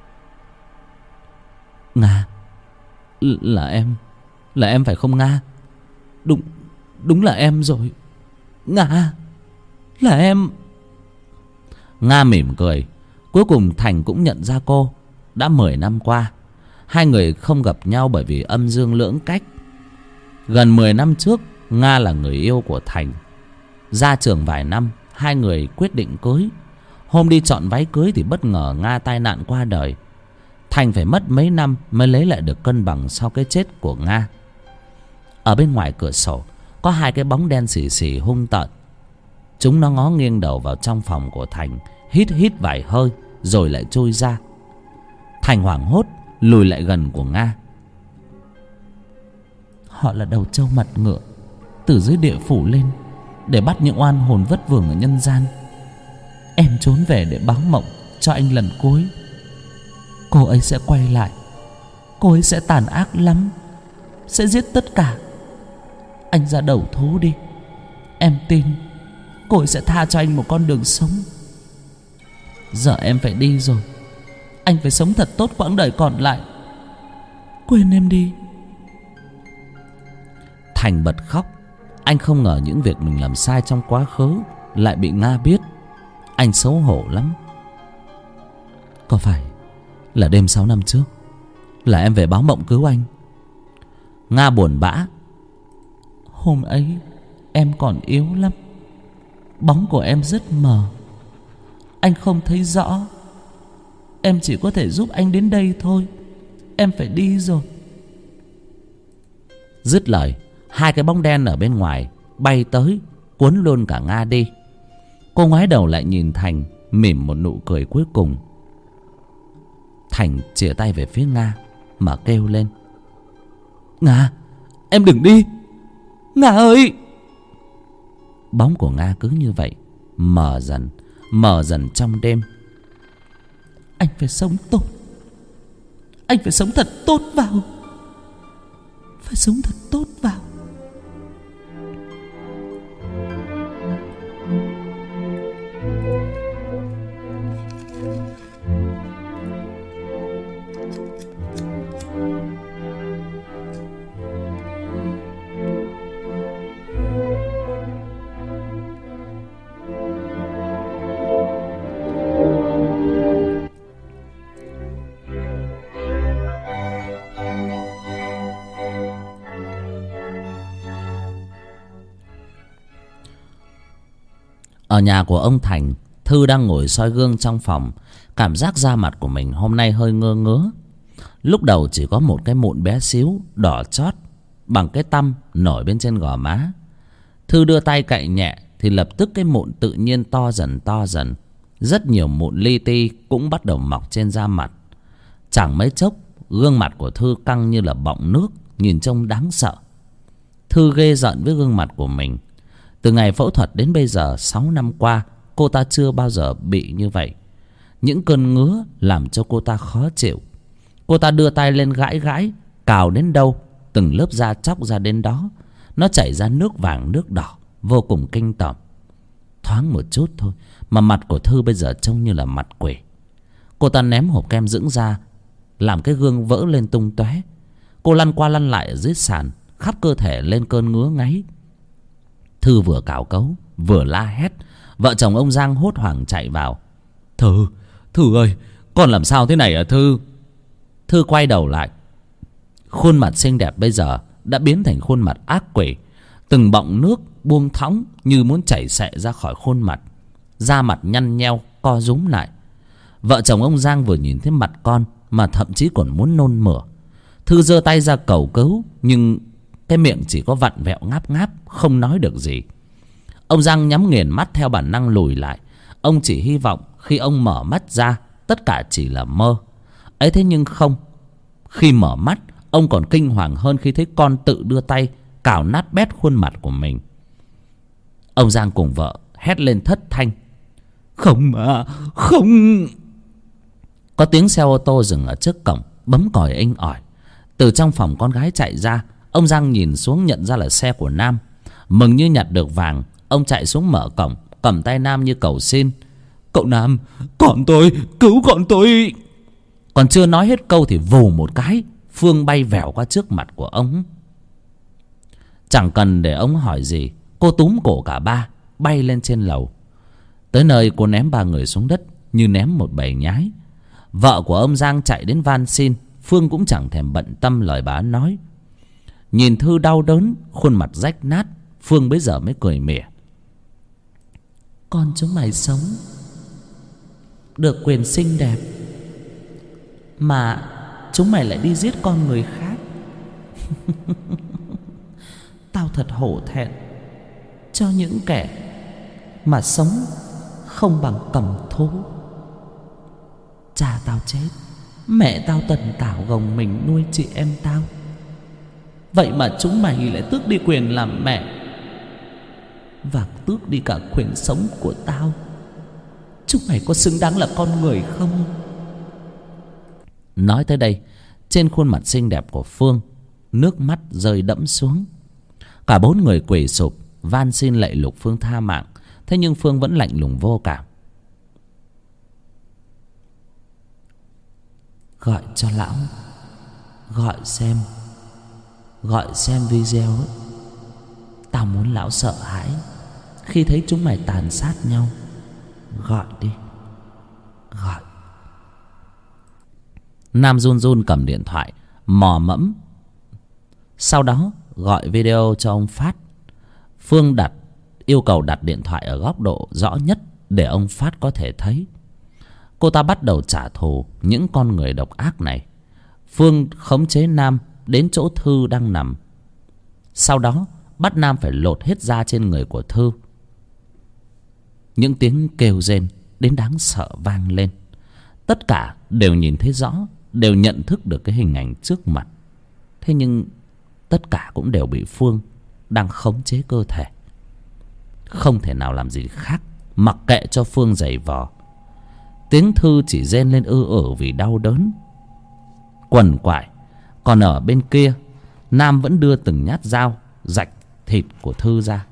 Nga, là em. Là em phải không Nga? Đúng, đúng là em rồi. Nga, là em. Nga mỉm cười. Cuối cùng Thành cũng nhận ra cô. Đã mười năm qua, hai người không gặp nhau bởi vì âm dương lưỡng cách. Gần mười năm trước, Nga là người yêu của Thành. Ra trường vài năm, hai người quyết định cưới. Hôm đi chọn váy cưới thì bất ngờ Nga tai nạn qua đời. Thành phải mất mấy năm mới lấy lại được cân bằng sau cái chết của Nga. Ở bên ngoài cửa sổ có hai cái bóng đen xì xì hung tợn. Chúng nó ngó nghiêng đầu vào trong phòng của Thành, hít hít vài hơi rồi lại trôi ra. Thành hoảng hốt lùi lại gần của Nga. Họ là đầu trâu mặt ngựa từ dưới địa phủ lên để bắt những oan hồn vất vưởng ở nhân gian. Em trốn về để báo mộng cho anh lần cuối. Cô ấy sẽ quay lại. Cô ấy sẽ tàn ác lắm, sẽ giết tất cả. Anh ra đầu thú đi. Em tin cô ấy sẽ tha cho anh một con đường sống. Giờ em phải đi rồi. Anh phải sống thật tốt quãng đời còn lại. Quên em đi. Thành bật khóc. Anh không ngờ những việc mình làm sai trong quá khứ lại bị Nga biết. Anh xấu hổ lắm. Có phải là đêm sáu năm trước là em về báo mộng cứu anh? Nga buồn bã. Hôm ấy em còn yếu lắm, bóng của em rất mờ, anh không thấy rõ. Em chỉ có thể giúp anh đến đây thôi. Em phải đi rồi. Dứt lời, hai cái bóng đen ở bên ngoài bay tới cuốn luôn cả Nga đi. Cô ngoái đầu lại nhìn Thành, mỉm một nụ cười cuối cùng. Thành chìa tay về phía Nga mà kêu lên. Nga, em đừng đi. Nga ơi. Bóng của Nga cứ như vậy mờ dần, mờ dần trong đêm. Anh phải sống tốt. Anh phải sống thật tốt vào. Phải sống thật tốt vào. Ở nhà của ông Thành, Thư đang ngồi soi gương trong phòng. Cảm giác da mặt của mình hôm nay hơi ngơ ngứa. Lúc đầu chỉ có một cái mụn bé xíu đỏ chót bằng cái tăm nổi bên trên gò má. Thư đưa tay cạy nhẹ thì lập tức cái mụn tự nhiên to dần to dần. Rất nhiều mụn li ti cũng bắt đầu mọc trên da mặt. Chẳng mấy chốc, gương mặt của Thư căng như là bọng nước, nhìn trông đáng sợ. Thư ghê giận với gương mặt của mình. Từ ngày phẫu thuật đến bây giờ sáu năm qua, cô ta chưa bao giờ bị như vậy. Những cơn ngứa làm cho cô ta khó chịu. Cô ta đưa tay lên gãi gãi, cào đến đâu từng lớp da chóc ra đến đó. Nó chảy ra nước vàng nước đỏ, vô cùng kinh tởm. Thoáng một chút thôi mà mặt của Thư bây giờ trông như là mặt quỷ. Cô ta ném hộp kem dưỡng da, làm cái gương vỡ lên tung tóe. Cô lăn qua lăn lại ở dưới sàn, khắp cơ thể lên cơn ngứa ngáy. Thư vừa cào cấu vừa la hét. Vợ chồng ông Giang hốt hoảng chạy vào. Thư, Thư ơi, con làm sao thế này à Thư? Thư quay đầu lại. Khuôn mặt xinh đẹp bây giờ đã biến thành khuôn mặt ác quỷ. Từng bọng nước buông thõng như muốn chảy xệ ra khỏi khuôn mặt. Da mặt nhăn nheo co rúm lại. Vợ chồng ông Giang vừa nhìn thấy mặt con mà thậm chí còn muốn nôn mửa. Thư giơ tay ra cầu cứu, nhưng cái miệng chỉ có vặn vẹo ngáp ngáp, không nói được gì. Ông Giang nhắm nghiền mắt theo bản năng lùi lại. Ông chỉ hy vọng khi ông mở mắt ra tất cả chỉ là mơ. Ấy thế nhưng không. Khi mở mắt, ông còn kinh hoàng hơn khi thấy con tự đưa tay cào nát bét khuôn mặt của mình. Ông Giang cùng vợ hét lên thất thanh. Không mà, không. Có tiếng xe ô tô dừng ở trước cổng, bấm còi inh ỏi. Từ trong phòng con gái chạy ra. Ông Giang nhìn xuống nhận ra là xe của Nam. Mừng như nhặt được vàng, ông chạy xuống mở cổng, cầm tay Nam như cầu xin. Cậu Nam, con tôi, cứu con tôi. Còn chưa nói hết câu thì vù một cái, Phương bay vèo qua trước mặt của ông. Chẳng cần để ông hỏi gì, cô túm cổ cả ba bay lên trên lầu. Tới nơi cô ném ba người xuống đất như ném một bầy nhái. Vợ của ông Giang chạy đến van xin. Phương cũng chẳng thèm bận tâm lời bà nói. Nhìn Thư đau đớn, khuôn mặt rách nát, Phương bấy giờ mới cười mỉa. Con chúng mày sống được quyền xinh đẹp, mà chúng mày lại đi giết con người khác. Tao thật hổ thẹn cho những kẻ mà sống không bằng cầm thú. Cha tao chết, mẹ tao tần tảo gồng mình nuôi chị em tao. Vậy mà chúng mày lại tước đi quyền làm mẹ, và tước đi cả quyền sống của tao. Chúng mày có xứng đáng là con người không? Nói tới đây, trên khuôn mặt xinh đẹp của Phương, nước mắt rơi đẫm xuống. Cả bốn người quỳ sụp van xin lạy lục Phương tha mạng. Thế nhưng Phương vẫn lạnh lùng vô cảm. Gọi cho lão, gọi xem, gọi xem video ấy. Tao muốn lão sợ hãi khi thấy chúng mày tàn sát nhau. Gọi đi, gọi. Nam run run cầm điện thoại, mò mẫm. Sau đó gọi video cho ông Phát. Phương đặt yêu cầu đặt điện thoại ở góc độ rõ nhất để ông Phát có thể thấy. Cô ta bắt đầu trả thù những con người độc ác này. Phương khống chế Nam đến chỗ Thư đang nằm. Sau đó bắt Nam phải lột hết da trên người của Thư. Những tiếng kêu rên đến đáng sợ vang lên. Tất cả đều nhìn thấy rõ, đều nhận thức được cái hình ảnh trước mặt. Thế nhưng tất cả cũng đều bị Phương đang khống chế cơ thể. Không thể nào làm gì khác, mặc kệ cho Phương giày vò. Tiếng Thư chỉ rên lên ư ử vì đau đớn, quằn quại. Còn ở bên kia, Nam vẫn đưa từng nhát dao rạch thịt của Thư ra.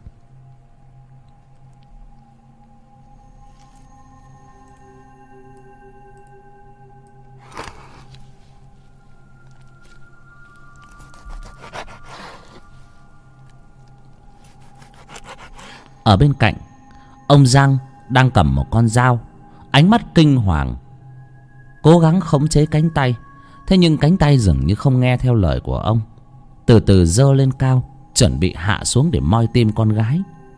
Ở bên cạnh, ông Giang đang cầm một con dao, ánh mắt kinh hoàng, cố gắng khống chế cánh tay. Thế nhưng cánh tay dường như không nghe theo lời của ông, từ từ giơ lên cao, chuẩn bị hạ xuống để moi tim con gái.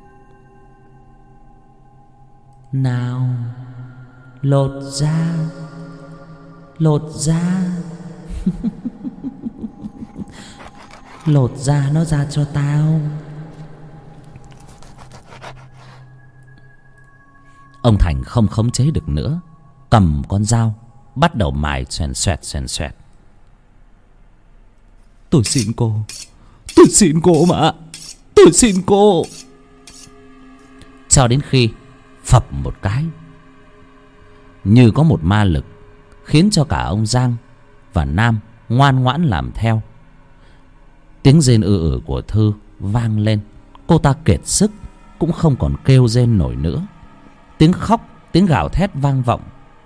Nào, lột da, lột da. Lột da nó ra cho tao. Ông Thành không khống chế được nữa, cầm con dao bắt đầu mài xoèn xoẹt xoèn xoẹt. Tôi xin cô, tôi xin cô mà, tôi xin cô. Cho đến khi phập một cái, như có một ma lực khiến cho cả ông Giang và Nam ngoan ngoãn làm theo. Tiếng rên ư ử của Thư vang lên. Cô ta kiệt sức cũng không còn kêu rên nổi nữa. Tiếng khóc, tiếng gào thét vang vọng.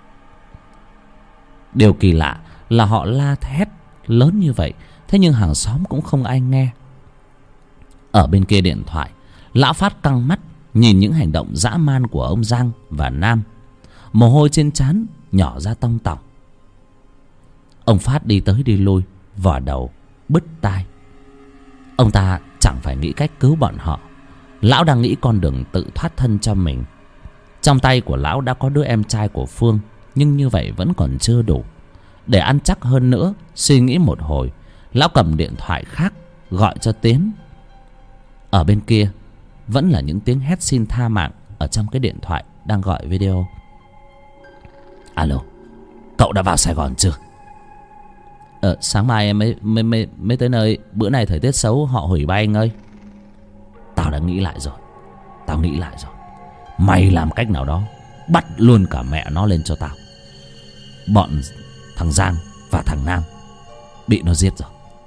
Điều kỳ lạ là họ la thét lớn như vậy, thế nhưng hàng xóm cũng không ai nghe. Ở bên kia điện thoại, lão Phát căng mắt nhìn những hành động dã man của ông Giang và Nam. Mồ hôi trên trán nhỏ ra tong tỏng. Ông Phát đi tới đi lui, vò đầu bứt tai. Ông ta chẳng phải nghĩ cách cứu bọn họ. Lão đang nghĩ con đường tự thoát thân cho mình. Trong tay của lão đã có đứa em trai của Phương, nhưng như vậy vẫn còn chưa đủ. Để ăn chắc hơn nữa, suy nghĩ một hồi, lão cầm điện thoại khác gọi cho Tiến. Ở bên kia vẫn là những tiếng hét xin tha mạng ở trong cái điện thoại đang gọi video. Alo, cậu đã vào Sài Gòn chưa? Ờ, sáng mai em mới, mới, mới, mới tới nơi. Bữa này thời tiết xấu, họ hủy bay anh ơi. Tao đã nghĩ lại rồi. Tao nghĩ lại rồi. Mày làm cách nào đó bắt luôn cả mẹ nó lên cho tao. Bọn thằng Giang và thằng Nam bị nó giết rồi.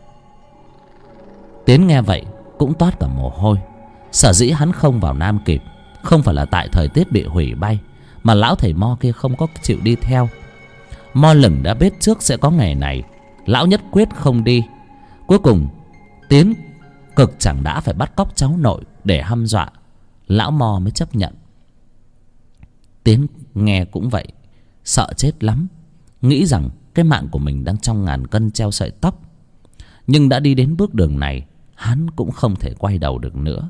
Tiến nghe vậy cũng toát cả mồ hôi. Sở dĩ hắn không vào Nam kịp không phải là tại thời tiết bị hủy bay, mà lão thầy Mo kia không có chịu đi theo. Mo lửng đã biết trước sẽ có ngày này, lão nhất quyết không đi. Cuối cùng Tiến cực chẳng đã phải bắt cóc cháu nội để hăm dọa, lão Mo mới chấp nhận. Tiến nghe cũng vậy, sợ chết lắm, nghĩ rằng cái mạng của mình đang trong ngàn cân treo sợi tóc. Nhưng đã đi đến bước đường này, hắn cũng không thể quay đầu được nữa.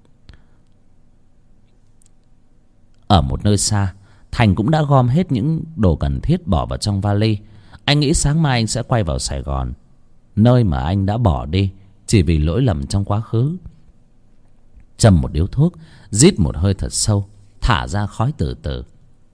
Ở một nơi xa, Thành cũng đã gom hết những đồ cần thiết bỏ vào trong vali. Anh nghĩ sáng mai anh sẽ quay vào Sài Gòn, nơi mà anh đã bỏ đi chỉ vì lỗi lầm trong quá khứ. Châm một điếu thuốc, rít một hơi thật sâu, thả ra khói từ từ.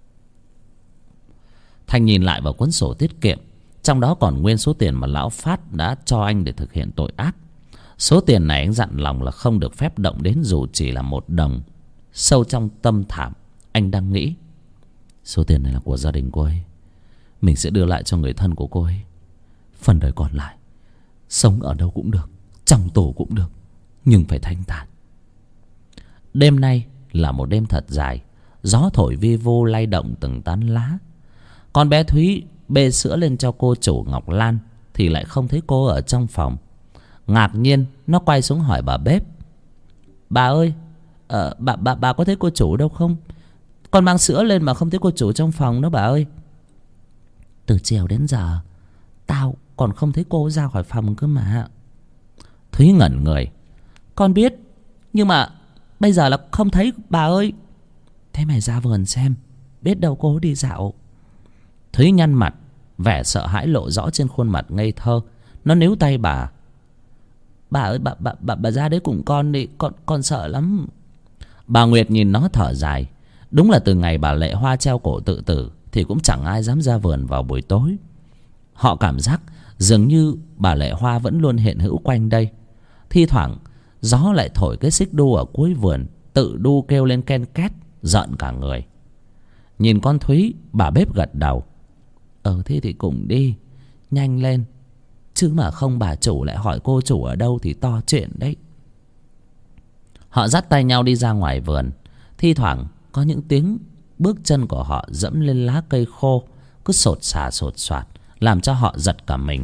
Thành nhìn lại vào cuốn sổ tiết kiệm, trong đó còn nguyên số tiền mà lão Phát đã cho anh để thực hiện tội ác. Số tiền này anh dặn lòng là không được phép động đến dù chỉ là một đồng. Sâu trong tâm thẳm, anh đang nghĩ, số tiền này là của gia đình cô ấy, mình sẽ đưa lại cho người thân của cô ấy. Phần đời còn lại, sống ở đâu cũng được, trong tù cũng được, nhưng phải thanh thản. Đêm nay là một đêm thật dài. Gió thổi vi vu lay động từng tán lá. Con bé Thúy bê sữa lên cho cô chủ Ngọc Lan thì lại không thấy cô ở trong phòng. Ngạc nhiên nó quay xuống hỏi bà bếp: Bà ơi, ờ, bà, bà, bà có thấy cô chủ đâu không? Con mang sữa lên mà không thấy cô chủ trong phòng đó bà ơi. Từ chiều đến giờ tao còn không thấy cô ra khỏi phòng cơ mà. Thúy ngẩn người: Con biết, nhưng mà bây giờ là không thấy bà ơi. Thế mày ra vườn xem, biết đâu cô đi dạo. Thúy nhăn mặt, vẻ sợ hãi lộ rõ trên khuôn mặt ngây thơ. Nó níu tay bà: Bà ơi, bà, bà, bà, bà ra đấy cùng con đi, con, con sợ lắm. Bà Nguyệt nhìn nó thở dài. Đúng là từ ngày bà Lệ Hoa treo cổ tự tử thì cũng chẳng ai dám ra vườn vào buổi tối. Họ cảm giác dường như bà Lệ Hoa vẫn luôn hiện hữu quanh đây. Thi thoảng gió lại thổi cái xích đu ở cuối vườn, tự đu kêu lên ken két, giận cả người. Nhìn con Thúy, bà bếp gật đầu: Ờ thế thì cùng đi, nhanh lên, chứ mà không bà chủ lại hỏi cô chủ ở đâu thì to chuyện đấy. Họ dắt tay nhau đi ra ngoài vườn. Thi thoảng có những tiếng bước chân của họ dẫm lên lá cây khô, cứ sột xà sột soạt, làm cho họ giật cả mình.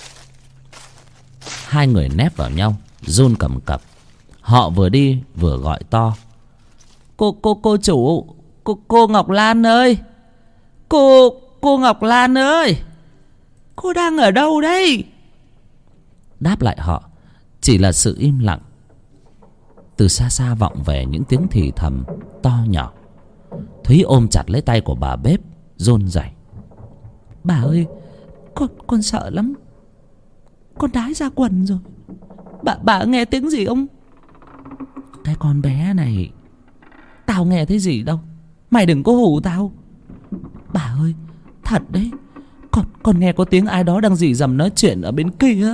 Hai người nép vào nhau, run cầm cập. Họ vừa đi vừa gọi to: Cô cô cô chủ, cô cô Ngọc Lan ơi, cô cô Ngọc Lan ơi, cô đang ở đâu đây? Đáp lại họ chỉ là sự im lặng. Từ xa xa vọng về những tiếng thì thầm to nhỏ. Thúy ôm chặt lấy tay của bà bếp, run rẩy: Bà ơi, con con sợ lắm, con đái ra quần rồi. Bà bà nghe tiếng gì không? Cái con bé này, tao nghe thấy gì đâu, mày đừng có hù tao. Bà ơi, thật đấy, con con nghe có tiếng ai đó đang rì rầm nói chuyện ở bên kia.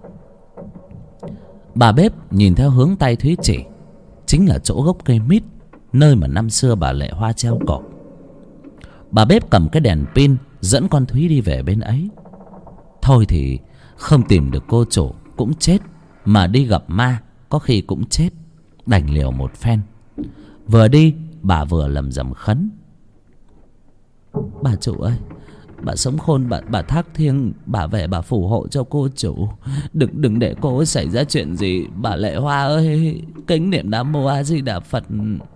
Bà bếp nhìn theo hướng tay Thúy chỉ, chính là chỗ gốc cây mít, nơi mà năm xưa bà Lệ Hoa treo cổ. Bà bếp cầm cái đèn pin dẫn con Thúy đi về bên ấy. Thôi thì không tìm được cô chủ cũng chết, mà đi gặp ma có khi cũng chết, đành liều một phen. Vừa đi bà vừa lầm rầm khấn: bà chủ ơi, bà sống khôn, bà bà thác thiêng, bà về bà phù hộ cho cô chủ, đừng đừng để cô ấy xảy ra chuyện gì. Bà Lệ Hoa ơi, kính niệm Nam Mô A Di Đà Phật.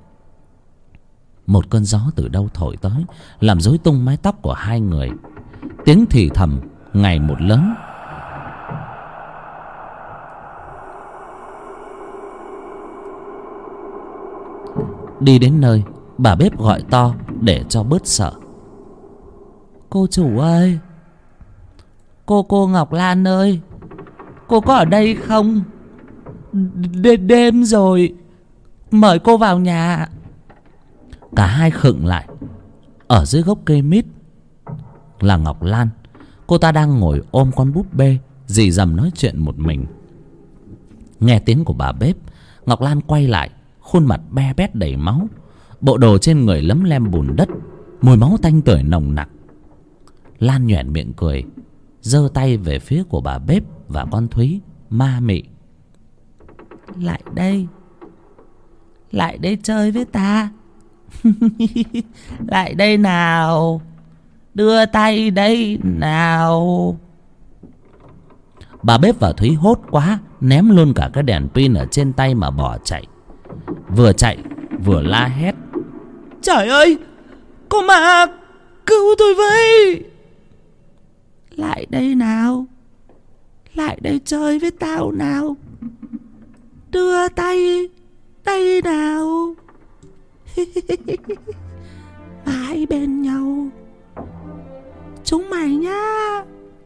Một cơn gió từ đâu thổi tới, làm rối tung mái tóc của hai người. Tiếng thì thầm ngày một lớn. Đi đến nơi, bà bếp gọi to để cho bớt sợ: cô chủ ơi, cô cô Ngọc Lan ơi, cô có ở đây không? Đêm, đêm rồi, mời cô vào nhà. Cả hai khựng lại. Ở dưới gốc cây mít là Ngọc Lan. Cô ta đang ngồi ôm con búp bê, rì rầm nói chuyện một mình. Nghe tiếng của bà bếp, Ngọc Lan quay lại, khuôn mặt be bét đầy máu, bộ đồ trên người lấm lem bùn đất, mùi máu tanh tưởi nồng nặc. Lan nhoẻn miệng cười, giơ tay về phía của bà bếp và con Thúy, ma mị: lại đây, lại đây chơi với ta. Lại đây nào, đưa tay đây nào. Bà bếp và Thúy hốt quá, ném luôn cả cái đèn pin ở trên tay mà bỏ chạy. Vừa chạy vừa la hét: trời ơi, có ma, cứu tôi với. Lại đây nào, lại đây chơi với tao nào, đưa tay đây nào. Hai bên nhau chúng mày nhá.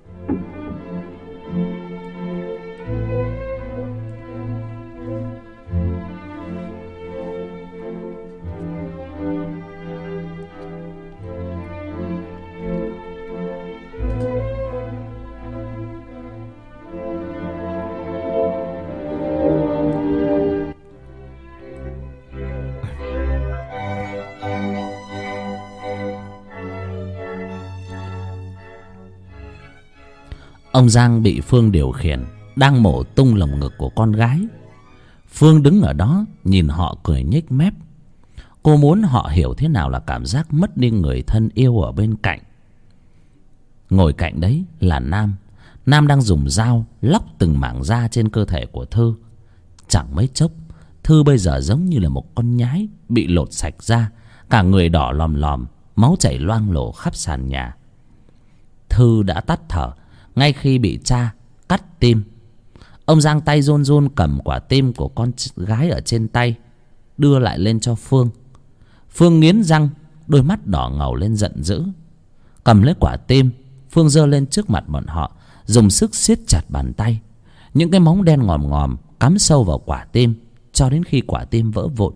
Ông Giang bị Phương điều khiển, đang mổ tung lồng ngực của con gái. Phương đứng ở đó nhìn họ cười nhếch mép. Cô muốn họ hiểu thế nào là cảm giác mất đi người thân yêu ở bên cạnh. Ngồi cạnh đấy là Nam. Nam đang dùng dao lóc từng mảng da trên cơ thể của Thư. Chẳng mấy chốc, Thư bây giờ giống như là một con nhái bị lột sạch da, cả người đỏ lòm lòm, máu chảy loang lổ khắp sàn nhà. Thư đã tắt thở ngay khi bị cha cắt tim. Ông Giang tay run run cầm quả tim của con gái ở trên tay, đưa lại lên cho Phương. Phương nghiến răng, đôi mắt đỏ ngầu lên giận dữ. Cầm lấy quả tim, Phương giơ lên trước mặt bọn họ, dùng sức siết chặt bàn tay. Những cái móng đen ngòm ngòm cắm sâu vào quả tim cho đến khi quả tim vỡ vụn.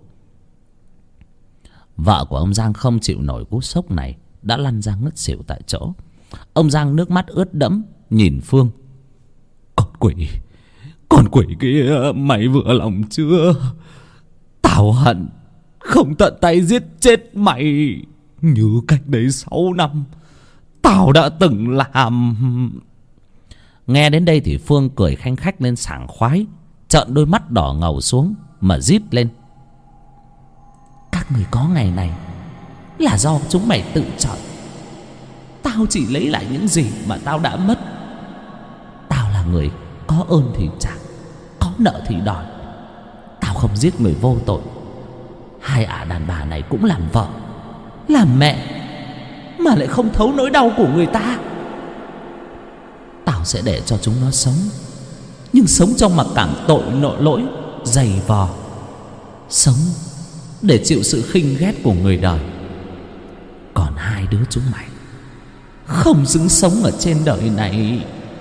Vợ của ông Giang không chịu nổi cú sốc này, đã lăn ra ngất xỉu tại chỗ. Ông Giang nước mắt ướt đẫm nhìn Phương: con quỷ, con quỷ kia, mày vừa lòng chưa? Tao hận không tận tay giết chết mày như cách đấy sáu năm tao đã từng làm. Nghe đến đây thì Phương cười khanh khách lên sảng khoái, trợn đôi mắt đỏ ngầu xuống mà rít lên: các người có ngày này là do chúng mày tự chọn. Tao chỉ lấy lại những gì mà tao đã mất. Tao là người có ơn thì trả, có nợ thì đòi. Tao không giết người vô tội. Hai ả đàn bà này cũng làm vợ, làm mẹ, mà lại không thấu nỗi đau của người ta. Tao sẽ để cho chúng nó sống, nhưng sống trong mặc cảm tội nội lỗi dày vò, sống để chịu sự khinh ghét của người đời. Còn hai đứa chúng mày không xứng sống ở trên đời này.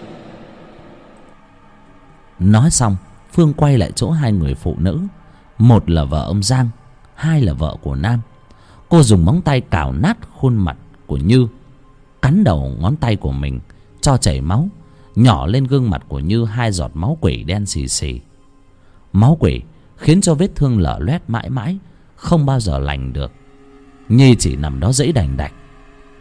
Nói xong, Phương quay lại chỗ hai người phụ nữ. Một là vợ ông Giang, hai là vợ của Nam. Cô dùng móng tay cào nát khuôn mặt của Như, cắn đầu ngón tay của mình cho chảy máu, nhỏ lên gương mặt của Như hai giọt máu quỷ đen xì xì. Máu quỷ khiến cho vết thương lở loét mãi mãi, không bao giờ lành được. Nhi chỉ nằm đó dẫy đành đạch,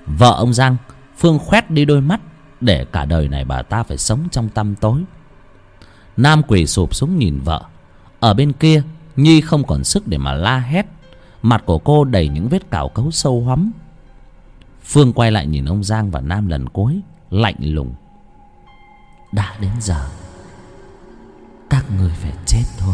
Vợ ông Giang, Phương khoét đi đôi mắt, để cả đời này bà ta phải sống trong tăm tối. Nam quỳ sụp xuống nhìn vợ. Ở bên kia, Nhi không còn sức để mà la hét. Mặt của cô đầy những vết cào cấu sâu hoắm. Phương quay lại nhìn ông Giang và Nam lần cuối, lạnh lùng: đã đến giờ các ngươi phải chết thôi.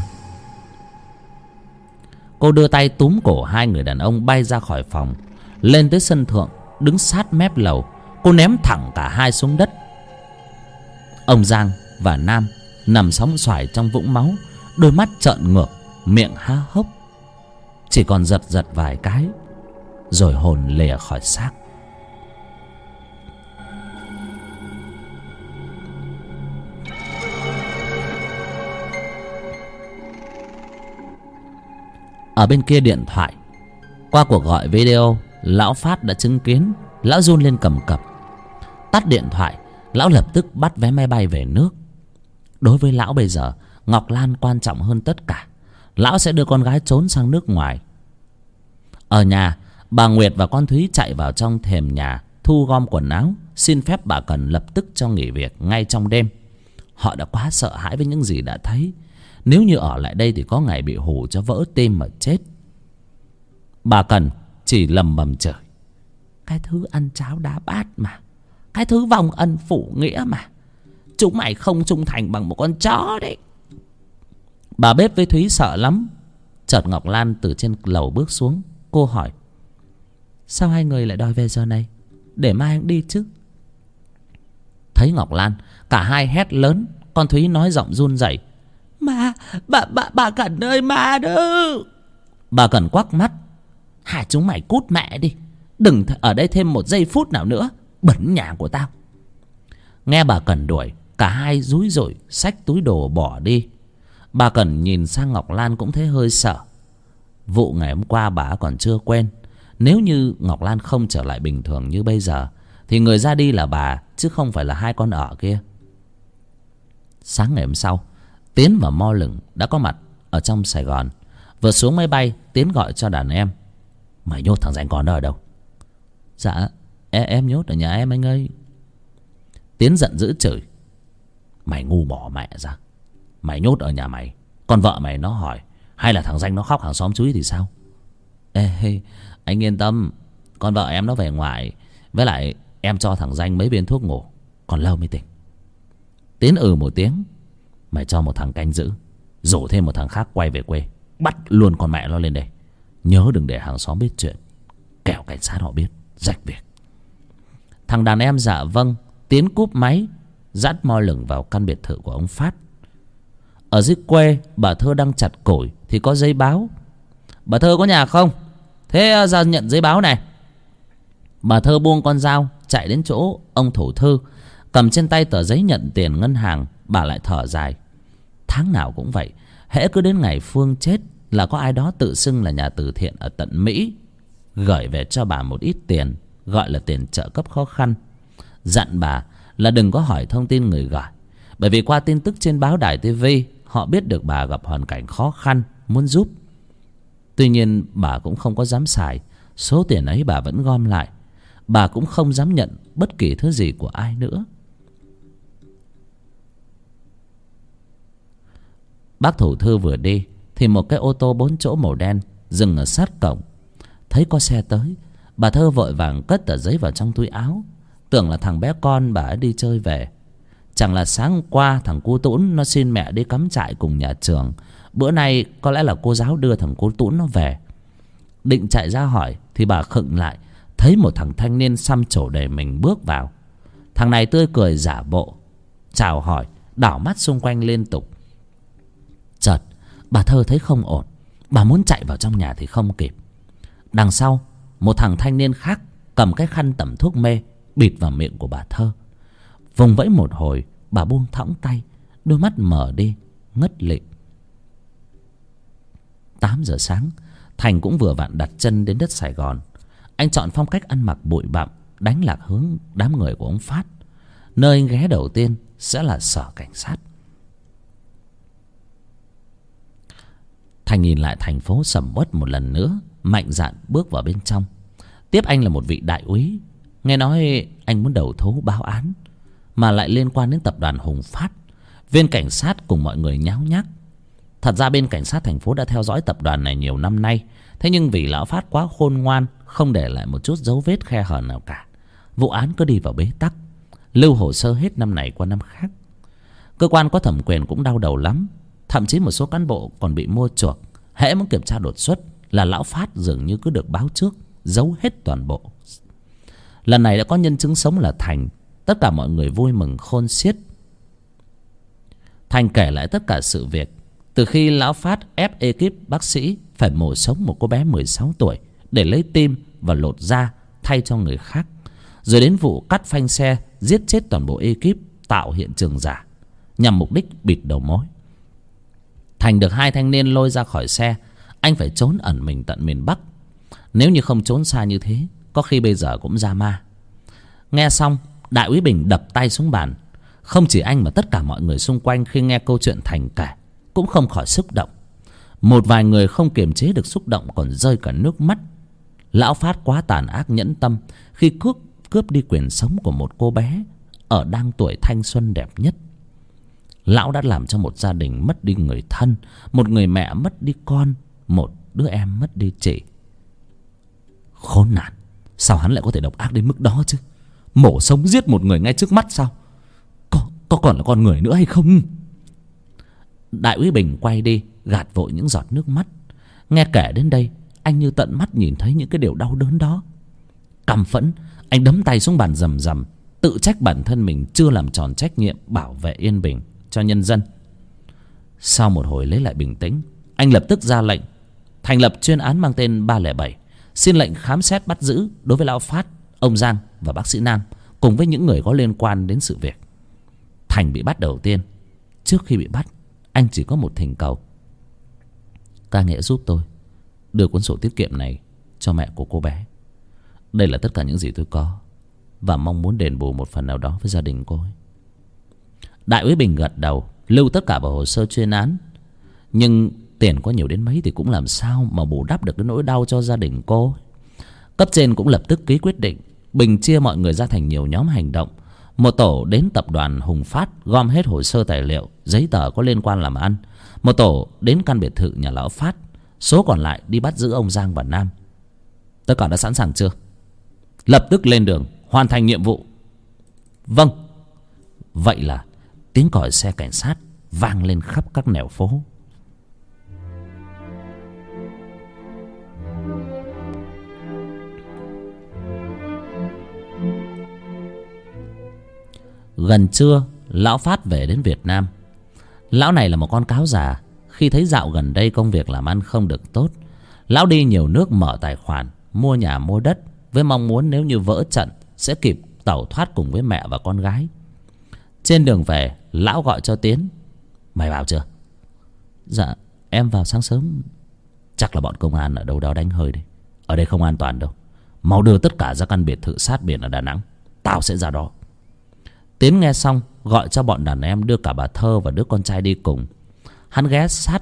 Cô đưa tay túm cổ hai người đàn ông bay ra khỏi phòng, lên tới sân thượng, đứng sát mép lầu. Cô ném thẳng cả hai xuống đất. Ông Giang và Nam nằm sóng xoài trong vũng máu, đôi mắt trợn ngược, miệng há hốc, chỉ còn giật giật vài cái rồi hồn lìa khỏi xác. Ở bên kia điện thoại, qua cuộc gọi video, lão Phát đã chứng kiến. Lão run lên cầm cập. Tắt điện thoại, lão lập tức bắt vé máy bay về nước. Đối với lão bây giờ, Ngọc Lan quan trọng hơn tất cả. Lão sẽ đưa con gái trốn sang nước ngoài. Ở nhà, bà Nguyệt và con Thúy chạy vào trong thềm nhà, thu gom quần áo, xin phép bà Cần lập tức cho nghỉ việc ngay trong đêm. Họ đã quá sợ hãi với những gì đã thấy. Nếu như ở lại đây thì có ngày bị hù cho vỡ tim mà chết. Bà Cần chỉ lầm bầm chửi: cái thứ ăn cháo đá bát mà, cái thứ vong ân phụ nghĩa mà, chúng mày không trung thành bằng một con chó đấy. Bà Bếp với Thúy sợ lắm. Chợt Ngọc Lan từ trên lầu bước xuống. Cô hỏi: sao hai người lại đòi về giờ này? Để mai đi chứ. Thấy Ngọc Lan, cả hai hét lớn. Con Thúy nói giọng run rẩy: Ma, bà, bà, bà Cần ơi, ma đó. Bà Cần quắc mắt: hai chúng mày cút mẹ đi, đừng ở đây thêm một giây phút nào nữa, bẩn nhà của tao. Nghe bà Cần đuổi, cả hai rúi rủi xách túi đồ bỏ đi. Bà Cần nhìn sang Ngọc Lan cũng thấy hơi sợ. Vụ ngày hôm qua bà còn chưa quên. Nếu như Ngọc Lan không trở lại bình thường như bây giờ thì người ra đi là bà, chứ không phải là hai con ở kia. Sáng ngày hôm sau, Tiến và Mo Lửng đã có mặt ở trong Sài Gòn. Vừa xuống máy bay, Tiến gọi cho đàn em: mày nhốt thằng Danh Con đó ở đâu? Dạ em, em nhốt ở nhà em anh ơi. Tiến giận dữ chửi: mày ngu bỏ mẹ ra. Mày nhốt ở nhà mày, con vợ mày nó hỏi, hay là thằng Danh nó khóc hàng xóm chúi thì sao? Ê, anh yên tâm, con vợ em nó về ngoại. Với lại em cho thằng Danh mấy viên thuốc ngủ, còn lâu mới tỉnh. Tiến ừ một tiếng: mày cho một thằng canh giữ, rủ thêm một thằng khác quay về quê, bắt luôn con mẹ nó lên đây. Nhớ đừng để hàng xóm biết chuyện, kẻo cảnh sát họ biết, rách việc. Thằng đàn em dạ vâng. Tiến cúp máy, dắt Mo Lửng vào căn biệt thự của ông Phát. Ở dưới quê, bà Thơ đang chặt củi thì có giấy báo. Bà Thơ có nhà không? Thế ra nhận giấy báo này. Bà Thơ buông con dao chạy đến chỗ ông thủ thư, cầm trên tay tờ giấy nhận tiền ngân hàng. Bà lại thở dài. Tháng nào cũng vậy, hễ cứ đến ngày Phương chết là có ai đó tự xưng là nhà từ thiện ở tận Mỹ gửi về cho bà một ít tiền, gọi là tiền trợ cấp khó khăn. Dặn bà là đừng có hỏi thông tin người gửi, bởi vì qua tin tức trên báo đài ti vi họ biết được bà gặp hoàn cảnh khó khăn, muốn giúp. Tuy nhiên bà cũng không có dám xài. Số tiền ấy bà vẫn gom lại. Bà cũng không dám nhận bất kỳ thứ gì của ai nữa. Bác thủ thư vừa đi thì một cái ô tô bốn chỗ màu đen dừng ở sát cổng. Thấy có xe tới, bà Thơ vội vàng cất tờ giấy vào trong túi áo, tưởng là thằng bé con bà ấy đi chơi về. Chẳng là sáng hôm qua thằng cu Tũn nó xin mẹ đi cắm trại cùng nhà trường. Bữa nay có lẽ là cô giáo đưa thằng cu Tũn nó về. Định chạy ra hỏi thì bà khựng lại, thấy một thằng thanh niên xăm trổ đầy mình bước vào. Thằng này tươi cười giả bộ, chào hỏi, đảo mắt xung quanh liên tục. Chợt bà Thơ thấy không ổn, bà muốn chạy vào trong nhà thì không kịp. Đằng sau, một thằng thanh niên khác cầm cái khăn tẩm thuốc mê bịt vào miệng của bà Thơ. Vùng vẫy một hồi, bà buông thõng tay, đôi mắt mở đi, ngất lịm. Tám giờ sáng, Thành cũng vừa vặn đặt chân đến đất Sài Gòn. Anh chọn phong cách ăn mặc bụi bặm, đánh lạc hướng đám người của ông Phát. Nơi anh ghé đầu tiên sẽ là sở cảnh sát. Thành nhìn lại thành phố sầm uất một lần nữa, mạnh dạn bước vào bên trong. Tiếp anh là một vị đại úy, Nghe nói anh muốn đầu thú báo án, mà lại liên quan đến tập đoàn Hùng Phát. Viên cảnh sát cùng mọi người nháo nhác. Thật ra bên cảnh sát thành phố đã theo dõi tập đoàn này nhiều năm nay. Thế nhưng vì lão Phát quá khôn ngoan, không để lại một chút dấu vết khe hở nào cả, vụ án cứ đi vào bế tắc, lưu hồ sơ hết năm này qua năm khác. Cơ quan có thẩm quyền cũng đau đầu lắm. Thậm chí một số cán bộ còn bị mua chuộc. Hễ muốn kiểm tra đột xuất là lão Phát dường như cứ được báo trước, giấu hết toàn bộ. Lần này đã có nhân chứng sống là Thành. Tất cả mọi người vui mừng khôn xiết. Thành kể lại tất cả sự việc, từ khi lão Phát ép ekip bác sĩ phải mổ sống một cô bé mười sáu tuổi để lấy tim và lột da thay cho người khác, rồi đến vụ cắt phanh xe giết chết toàn bộ ekip tạo hiện trường giả nhằm mục đích bịt đầu mối. Thành được hai thanh niên lôi ra khỏi xe. Anh phải trốn ẩn mình tận miền Bắc. Nếu như không trốn xa như thế, có khi bây giờ cũng ra ma. Nghe xong, Đại úy Bình đập tay xuống bàn. Không chỉ anh mà tất cả mọi người xung quanh khi nghe câu chuyện Thành kể cũng không khỏi xúc động. Một vài người không kiềm chế được xúc động còn rơi cả nước mắt. Lão Phát quá tàn ác nhẫn tâm khi cướp cướp đi quyền sống của một cô bé ở đang tuổi thanh xuân đẹp nhất. Lão đã làm cho một gia đình mất đi người thân, một người mẹ mất đi con, một đứa em mất đi chị. Khốn nạn, sao hắn lại có thể độc ác đến mức đó chứ? Mổ sống giết một người ngay trước mắt sao? Có, có còn là con người nữa hay không? Đại úy Bình quay đi, gạt vội những giọt nước mắt. Nghe kể đến đây, anh như tận mắt nhìn thấy những cái điều đau đớn đó. Căm phẫn, anh đấm tay xuống bàn rầm rầm, tự trách bản thân mình chưa làm tròn trách nhiệm bảo vệ yên bình cho nhân dân. Sau một hồi lấy lại bình tĩnh, anh lập tức ra lệnh thành lập chuyên án mang tên ba không bảy, xin lệnh khám xét bắt giữ đối với lão Phát, ông Giang và bác sĩ Nam cùng với những người có liên quan đến sự việc. Thành bị bắt đầu tiên. Trước khi bị bắt, anh chỉ có một thỉnh cầu: ca nghĩa giúp tôi đưa cuốn sổ tiết kiệm này cho mẹ của cô bé. Đây là tất cả những gì tôi có, và mong muốn đền bù một phần nào đó với gia đình cô ấy. Đại úy Bình gật đầu, lưu tất cả vào hồ sơ chuyên án. Nhưng tiền có nhiều đến mấy thì cũng làm sao mà bù đắp được cái nỗi đau cho gia đình cô. Cấp trên cũng lập tức ký quyết định. Bình chia mọi người ra thành nhiều nhóm hành động. Một tổ đến tập đoàn Hùng Phát gom hết hồ sơ tài liệu, giấy tờ có liên quan làm ăn. Một tổ đến căn biệt thự nhà lão Phát. Số còn lại đi bắt giữ ông Giang và Nam. Tất cả đã sẵn sàng chưa? Lập tức lên đường hoàn thành nhiệm vụ. Vâng. Vậy là tiếng còi xe cảnh sát vang lên khắp các nẻo phố. Gần trưa, lão Phát về đến Việt Nam. Lão này là một con cáo già. Khi thấy dạo gần đây công việc làm ăn không được tốt, lão đi nhiều nước mở tài khoản, mua nhà mua đất, với mong muốn nếu như vỡ trận sẽ kịp tẩu thoát cùng với mẹ và con gái. Trên đường về, lão gọi cho Tiến: mày vào chưa? Dạ em vào sáng sớm. Chắc là bọn công an ở đâu đó đánh hơi đấy. Ở đây không an toàn đâu. Mau đưa tất cả ra căn biệt thự sát biển ở Đà Nẵng. Tao sẽ ra đó. Tiến nghe xong gọi cho bọn đàn em đưa cả bà Thơ và đứa con trai đi cùng. Hắn ghé sát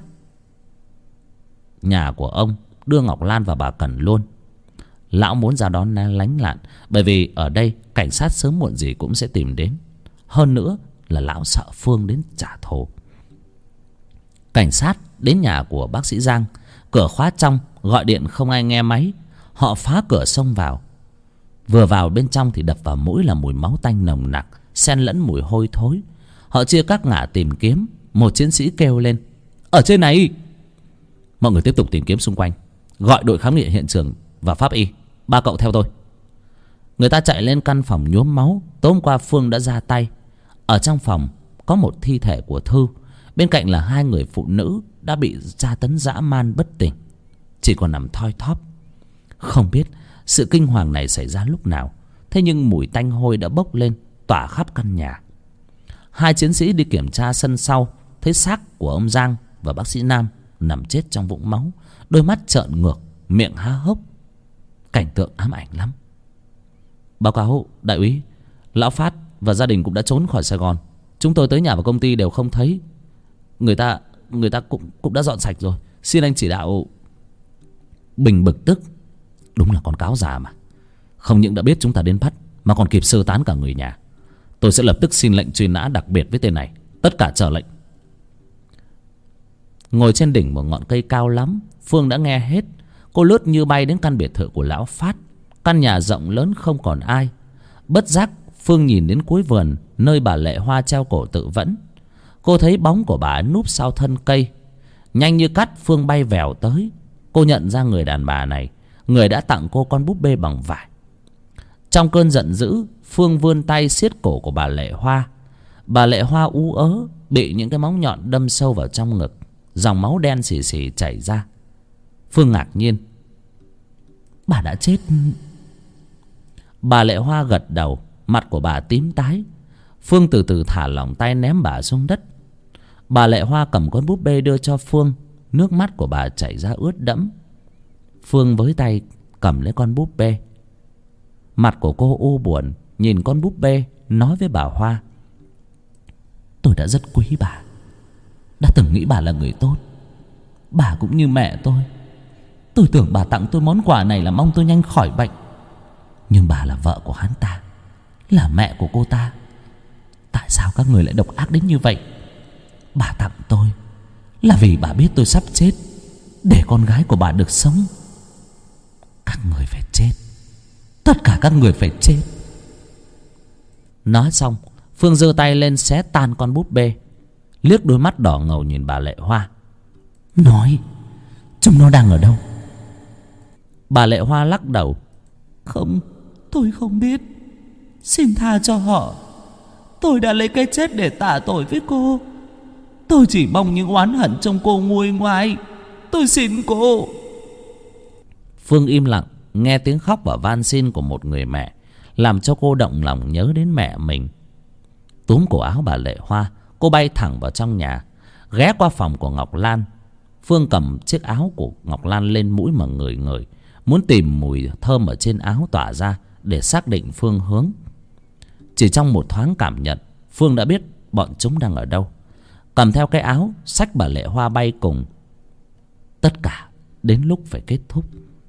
nhà của ông, đưa Ngọc Lan và bà Cẩn luôn. Lão muốn ra đó lánh lạn, bởi vì ở đây cảnh sát sớm muộn gì cũng sẽ tìm đến. Hơn nữa là lão sợ Phương đến trả thù. Cảnh sát đến nhà của bác sĩ Giang. Cửa khóa trong, gọi điện không ai nghe máy. Họ phá cửa xông vào. Vừa vào bên trong thì đập vào mũi là mùi máu tanh nồng nặc, xen lẫn mùi hôi thối. Họ chia các ngả tìm kiếm. Một chiến sĩ kêu lên: ở trên này! Mọi người tiếp tục tìm kiếm xung quanh. Gọi đội khám nghiệm hiện trường và pháp y. Ba cậu theo tôi. Người ta chạy lên căn phòng nhuốm máu. Tối hôm qua Phương đã ra tay. Ở trong phòng có một thi thể của Thư. Bên cạnh là hai người phụ nữ đã bị tra tấn dã man bất tỉnh, chỉ còn nằm thoi thóp. Không biết sự kinh hoàng này xảy ra lúc nào, thế nhưng mùi tanh hôi đã bốc lên tỏa khắp căn nhà. Hai chiến sĩ đi kiểm tra sân sau, thấy xác của ông Giang và bác sĩ Nam nằm chết trong vũng máu, đôi mắt trợn ngược, miệng há hốc. Cảnh tượng ám ảnh lắm. Báo cáo đại úy, lão Phát và gia đình cũng đã trốn khỏi Sài Gòn. Chúng tôi tới nhà và công ty đều không thấy. Người ta người ta cũng cũng đã dọn sạch rồi. Xin anh chỉ đạo. Bình bực tức. Đúng là con cáo già mà. Không những đã biết chúng ta đến bắt, mà còn kịp sơ tán cả người nhà. Tôi sẽ lập tức xin lệnh truy nã đặc biệt với tên này. Tất cả chờ lệnh. Ngồi trên đỉnh một ngọn cây cao lắm, Phương đã nghe hết. Cô lướt như bay đến căn biệt thự của lão Phát. Căn nhà rộng lớn không còn ai. Bất giác Phương nhìn đến cuối vườn, nơi bà Lệ Hoa treo cổ tự vẫn. Cô thấy bóng của bà núp sau thân cây. Nhanh như cắt, Phương bay vèo tới. Cô nhận ra người đàn bà này, người đã tặng cô con búp bê bằng vải. Trong cơn giận dữ, Phương vươn tay siết cổ của bà Lệ Hoa. Bà Lệ Hoa ú ớ, bị những cái móng nhọn đâm sâu vào trong ngực. Dòng máu đen xì xì chảy ra. Phương ngạc nhiên. Bà đã chết. Bà Lệ Hoa gật đầu. Mặt của bà tím tái. Phương từ từ thả lỏng tay ném bà xuống đất. Bà Lệ Hoa cầm con búp bê đưa cho Phương. Nước mắt của bà chảy ra ướt đẫm. Phương với tay cầm lấy con búp bê. Mặt của cô u buồn, nhìn con búp bê, nói với bà Hoa. Tôi đã rất quý bà, đã từng nghĩ bà là người tốt. Bà cũng như mẹ tôi. Tôi tưởng bà tặng tôi món quà này là mong tôi nhanh khỏi bệnh. Nhưng bà là vợ của hắn ta, là mẹ của cô ta. Tại sao các người lại độc ác đến như vậy? Bà tặng tôi là vì bà biết tôi sắp chết, để con gái của bà được sống. Các người phải chết. Tất cả các người phải chết. Nói xong, Phương giơ tay lên xé tan con búp bê, liếc đôi mắt đỏ ngầu nhìn bà Lệ Hoa. Nói, chúng nó đang ở đâu? Bà Lệ Hoa lắc đầu. Không, tôi không biết. Xin tha cho họ. Tôi đã lấy cái chết để tả tội với cô. Tôi chỉ mong những oán hận trong cô nguôi ngoai. Tôi xin cô. Phương im lặng, nghe tiếng khóc và van xin của một người mẹ làm cho cô động lòng nhớ đến mẹ mình. Túm cổ áo bà Lệ Hoa, cô bay thẳng vào trong nhà, ghé qua phòng của Ngọc Lan. Phương cầm chiếc áo của Ngọc Lan lên mũi mà ngửi ngửi, muốn tìm mùi thơm ở trên áo tỏa ra để xác định phương hướng. Chỉ trong một thoáng cảm nhận, Phương đã biết bọn chúng đang ở đâu. Cầm theo cái áo, xách bà Lệ Hoa bay cùng. Tất cả đến lúc phải kết thúc.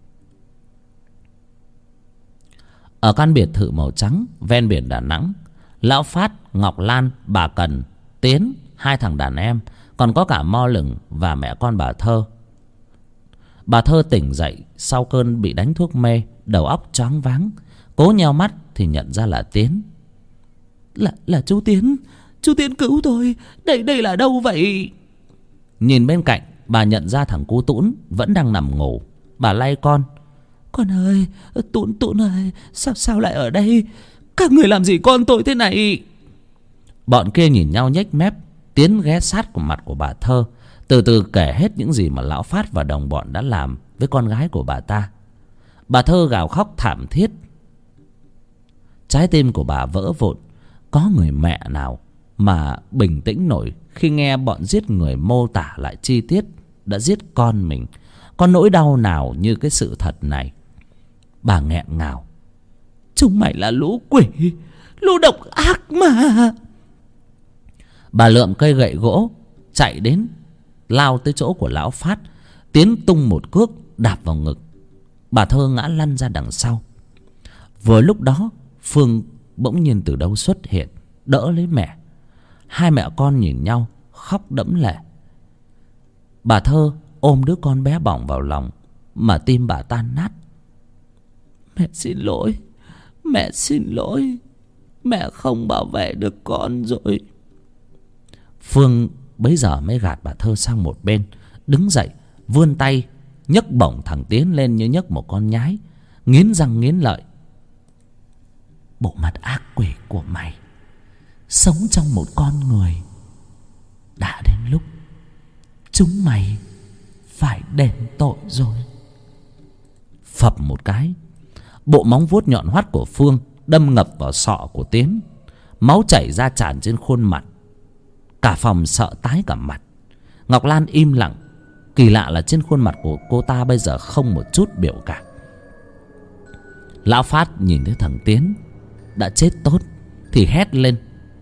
Ở căn biệt thự màu trắng ven biển Đà Nẵng, lão Phát, Ngọc Lan, bà Cần, Tiến, hai thằng đàn em, còn có cả Mo Lừng và mẹ con bà Thơ. Bà Thơ tỉnh dậy sau cơn bị đánh thuốc mê, đầu óc choáng váng. Cố nheo mắt thì nhận ra là Tiến. Là là chú Tiến. Chú Tiến cứu tôi. Đây đây là đâu vậy? Nhìn bên cạnh, bà nhận ra thằng cu Tũn vẫn đang nằm ngủ. Bà lay con. Con ơi, Tũn Tũn ơi, sao sao lại ở đây? Các người làm gì con tôi thế này? Bọn kia nhìn nhau nhếch mép. Tiến ghé sát của mặt của bà Thơ, từ từ kể hết những gì mà lão Phát và đồng bọn đã làm với con gái của bà ta. Bà Thơ gào khóc thảm thiết. Trái tim của bà vỡ vụn. Có người mẹ nào mà bình tĩnh nổi khi nghe bọn giết người mô tả lại chi tiết đã giết con mình? Có nỗi đau nào như cái sự thật này? Bà nghẹn ngào. Chúng mày là lũ quỷ, lũ độc ác mà. Bà lượm cây gậy gỗ chạy đến, lao tới chỗ của lão Phát. Tiến tung một cước đạp vào ngực. Bà Thơ ngã lăn ra đằng sau. Vừa lúc đó, Phương bỗng nhiên từ đâu xuất hiện, đỡ lấy mẹ. Hai mẹ con nhìn nhau khóc đẫm lệ. Bà Thơ ôm đứa con bé bỏng vào lòng mà tim bà tan nát. Mẹ xin lỗi, mẹ xin lỗi. Mẹ không bảo vệ được con rồi. Phương bấy giờ mới gạt bà Thơ sang một bên, đứng dậy vươn tay nhấc bổng thằng Tiến lên như nhấc một con nhái, nghiến răng nghiến lợi. Bộ mặt ác quỷ của mày sống trong một con người. Đã đến lúc chúng mày phải đền tội rồi. Phập một cái, bộ móng vuốt nhọn hoắt của Phương đâm ngập vào sọ của Tiến. Máu chảy ra tràn trên khuôn mặt. Cả phòng sợ tái cả mặt. Ngọc Lan im lặng. Kỳ lạ là trên khuôn mặt của cô ta bây giờ không một chút biểu cảm. Lão Phát nhìn thấy thằng Tiến đã chết tốt thì hét lên.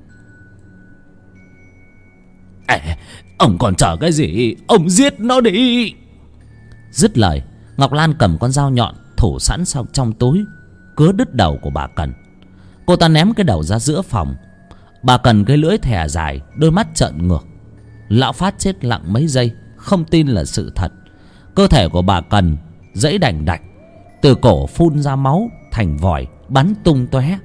Ê, ông còn chờ cái gì? Ông giết nó đi. Dứt lời, Ngọc Lan cầm con dao nhọn thủ sẵn sau trong túi, cứa đứt đầu của bà Cần. Cô ta ném cái đầu ra giữa phòng. Bà Cần cái lưỡi thè dài, đôi mắt trợn ngược. Lão Phát chết lặng mấy giây, không tin là sự thật. Cơ thể của bà Cần giãy đành đạch, từ cổ phun ra máu thành vòi bắn tung tóe.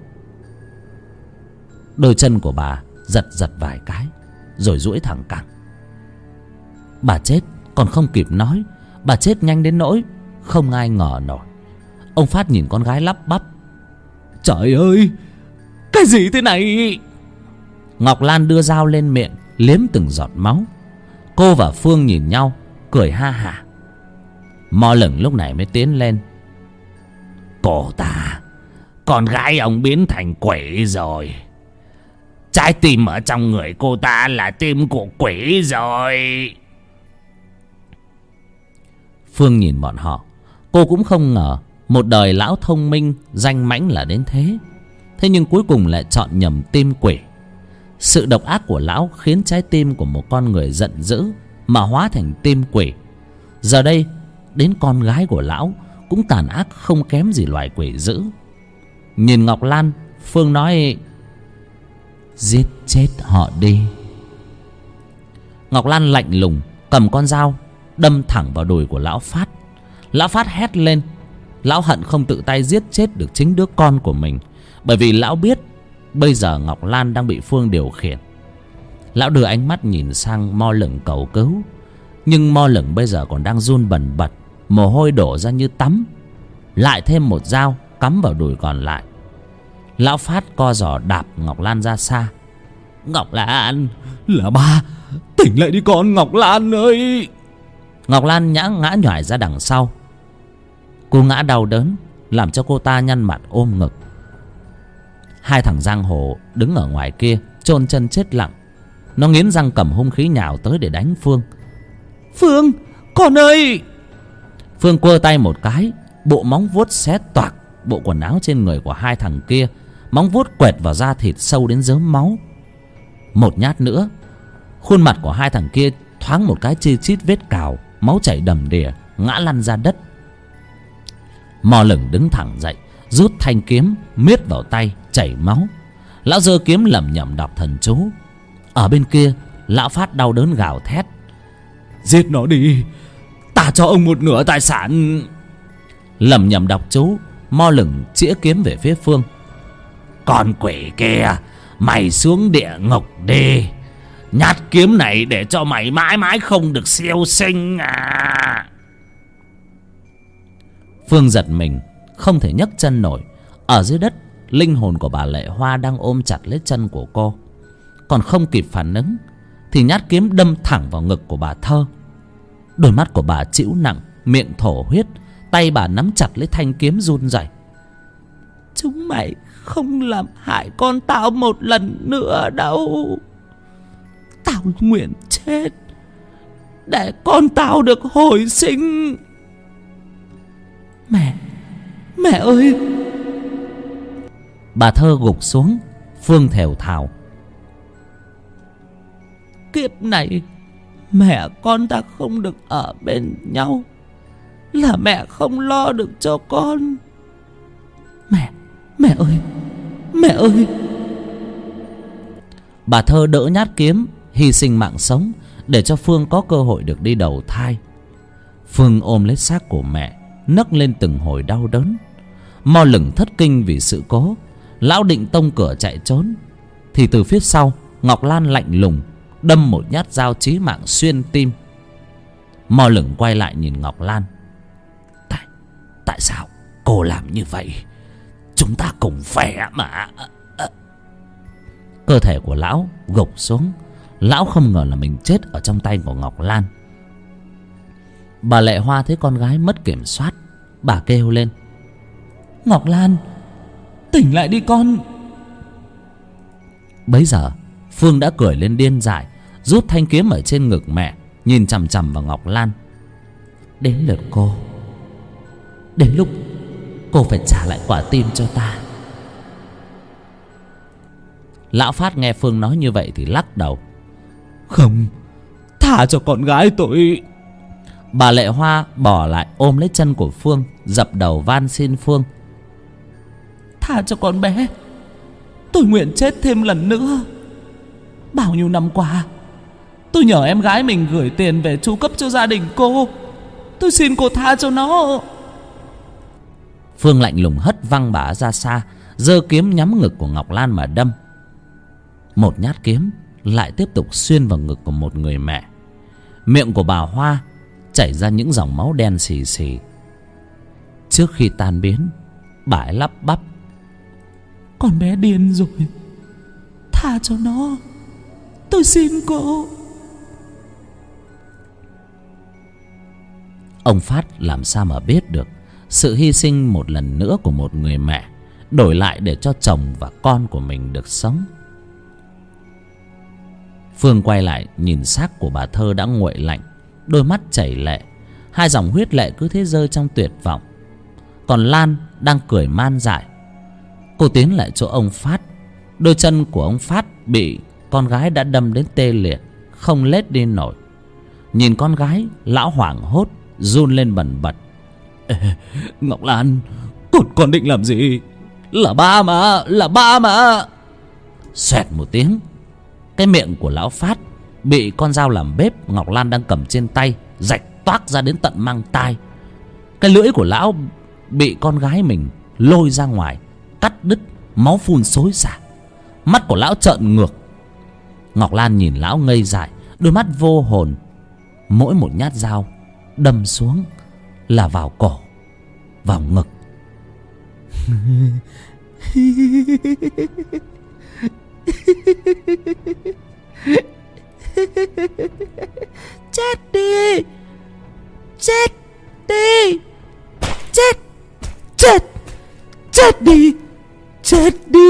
Đôi chân của bà giật giật vài cái rồi duỗi thẳng cẳng. Bà chết còn không kịp nói. Bà chết nhanh đến nỗi không ai ngờ nổi. Ông Phát nhìn con gái lắp bắp: "Trời ơi, cái gì thế này?" Ngọc Lan đưa dao lên miệng liếm từng giọt máu. Cô và Phương nhìn nhau cười ha hả. Mo Lửng lúc này mới tiến lên: "Cô ta, con gái ông biến thành quỷ rồi. Trái tim ở trong người cô ta là tim của quỷ rồi." Phương nhìn bọn họ. Cô cũng không ngờ một đời lão thông minh danh mãnh là đến thế. Thế nhưng cuối cùng lại chọn nhầm tim quỷ. Sự độc ác của lão khiến trái tim của một con người giận dữ mà hóa thành tim quỷ. Giờ đây đến con gái của lão cũng tàn ác không kém gì loài quỷ dữ. Nhìn Ngọc Lan, Phương nói: "Giết chết họ đi." Ngọc Lan lạnh lùng cầm con dao đâm thẳng vào đùi của lão Phát. Lão Phát hét lên. Lão hận không tự tay giết chết được chính đứa con của mình, bởi vì lão biết bây giờ Ngọc Lan đang bị Phương điều khiển. Lão đưa ánh mắt nhìn sang Mo Lửng cầu cứu. Nhưng Mo Lửng bây giờ còn đang run bần bật, mồ hôi đổ ra như tắm. Lại thêm một dao cắm vào đùi còn lại. Lão Phát co giò đạp Ngọc Lan ra xa. "Ngọc Lan, là ba, tỉnh lại đi con Ngọc Lan ơi." Ngọc Lan nhã ngã nhòi ra đằng sau. Cô ngã đau đớn làm cho cô ta nhăn mặt ôm ngực. Hai thằng giang hồ đứng ở ngoài kia chôn chân chết lặng. Nó nghiến răng cầm hung khí nhào tới để đánh Phương. "Phương, con ơi!" Phương quơ tay một cái, bộ móng vuốt xé toạc bộ quần áo trên người của hai thằng kia. Móng vuốt quẹt vào da thịt sâu đến rớm máu. Một nhát nữa, khuôn mặt của hai thằng kia thoáng một cái chi chít vết cào, máu chảy đầm đìa, ngã lăn ra đất. Mo Lửng đứng thẳng dậy, rút thanh kiếm miết vào tay chảy máu. Lão giơ kiếm lẩm nhẩm đọc thần chú. Ở bên kia, lão Phát đau đớn gào thét: "Giết nó đi, ta cho ông một nửa tài sản." Lẩm nhẩm đọc chú, Mo Lửng chĩa kiếm về phía Phương. "Con quỷ kia, mày xuống địa ngục đi. Nhát kiếm này để cho mày mãi mãi không được siêu sinh à." Phương giật mình, không thể nhấc chân nổi. Ở dưới đất, linh hồn của bà Lệ Hoa đang ôm chặt lấy chân của cô. Còn không kịp phản ứng thì nhát kiếm đâm thẳng vào ngực của bà Thơ. Đôi mắt của bà chịu nặng, miệng thổ huyết, tay bà nắm chặt lấy thanh kiếm run rẩy. "Chúng mày không làm hại con tao một lần nữa đâu. Tao nguyện chết để con tao được hồi sinh. Mẹ, mẹ ơi!" Bà Thơ gục xuống. Phương thều thào: "Kiếp này mẹ con ta không được ở bên nhau là mẹ không lo được cho con. Mẹ, mẹ ơi, mẹ ơi!" Bà Thơ đỡ nhát kiếm, hy sinh mạng sống để cho Phương có cơ hội được đi đầu thai. Phương ôm lấy xác của mẹ, nấc lên từng hồi đau đớn. Mo Lửng thất kinh vì sự cố. Lão định tông cửa chạy trốn thì từ phía sau, Ngọc Lan lạnh lùng đâm một nhát dao chí mạng xuyên tim. Mo Lửng quay lại nhìn Ngọc Lan: Tại, tại sao cô làm như vậy? Chúng ta cùng phè mà. Cơ thể của lão gục xuống. Lão không ngờ là mình chết ở trong tay của Ngọc Lan. Bà Lệ Hoa thấy con gái mất kiểm soát, bà kêu lên: "Ngọc Lan, tỉnh lại đi con." Bấy giờ Phương đã cười lên điên dại, rút thanh kiếm ở trên ngực mẹ, nhìn chằm chằm vào Ngọc Lan: "Đến lượt cô. Đến lúc cô phải trả lại quả tim cho ta." Lão Phát nghe Phương nói như vậy thì lắc đầu: "Không, thả cho con gái tôi." Bà Lệ Hoa bỏ lại ôm lấy chân của Phương, dập đầu van xin Phương: "Tha cho con bé, Tôi nguyện chết thêm lần nữa. Bao nhiêu năm qua tôi nhờ em gái mình gửi tiền về chu cấp cho gia đình cô. Tôi xin cô tha cho nó. Phương lạnh lùng hất văng bà ra xa, giơ kiếm nhắm ngực của Ngọc Lan mà đâm. Một nhát kiếm lại tiếp tục xuyên vào ngực của một người mẹ. Miệng của bà Hoa chảy ra những dòng máu đen xì xì. Trước khi tan biến, bà ấy lắp bắp: Con bé điên rồi, tha cho nó, tôi xin cô. Ông Phát làm sao mà biết được sự hy sinh một lần nữa của một người mẹ đổi lại để cho chồng và con của mình được sống. Phương quay lại nhìn xác của bà Thơ đã nguội lạnh, đôi mắt chảy lệ, hai dòng huyết lệ cứ thế rơi trong tuyệt vọng. Còn Lan đang cười man dại. Cô tiến lại chỗ ông Phát. Đôi chân của ông Phát bị con gái đã đâm đến tê liệt, không lết đi nổi. Nhìn con gái, lão hoảng hốt run lên bần bật: Ê, Ngọc Lan, con, con định làm gì? Là ba mà, là ba mà. Xoẹt một tiếng, cái miệng của lão Phát bị con dao làm bếp Ngọc Lan đang cầm trên tay rạch toác ra đến tận mang tai. Cái lưỡi của lão bị con gái mình lôi ra ngoài, cắt đứt, máu phun xối xả. Mắt của lão trợn ngược. Ngọc Lan nhìn lão ngây dại, đôi mắt vô hồn. Mỗi một nhát dao đâm xuống là vào cổ, vào ngực. Chết đi, chết đi, chết, chết, chết đi, chết đi.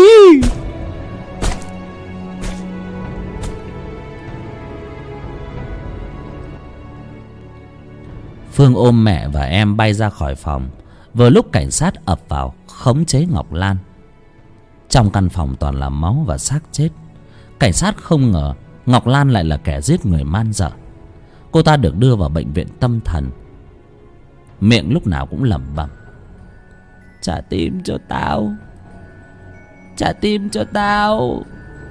Phương ôm mẹ và em bay ra khỏi phòng. Vừa lúc cảnh sát ập vào khống chế Ngọc Lan. Trong căn phòng toàn là máu và xác chết. Cảnh sát không ngờ Ngọc Lan lại là kẻ giết người man dợ. Cô ta được đưa vào bệnh viện tâm thần, miệng lúc nào cũng lẩm bẩm: Trả tim cho tao, trả tim cho tao.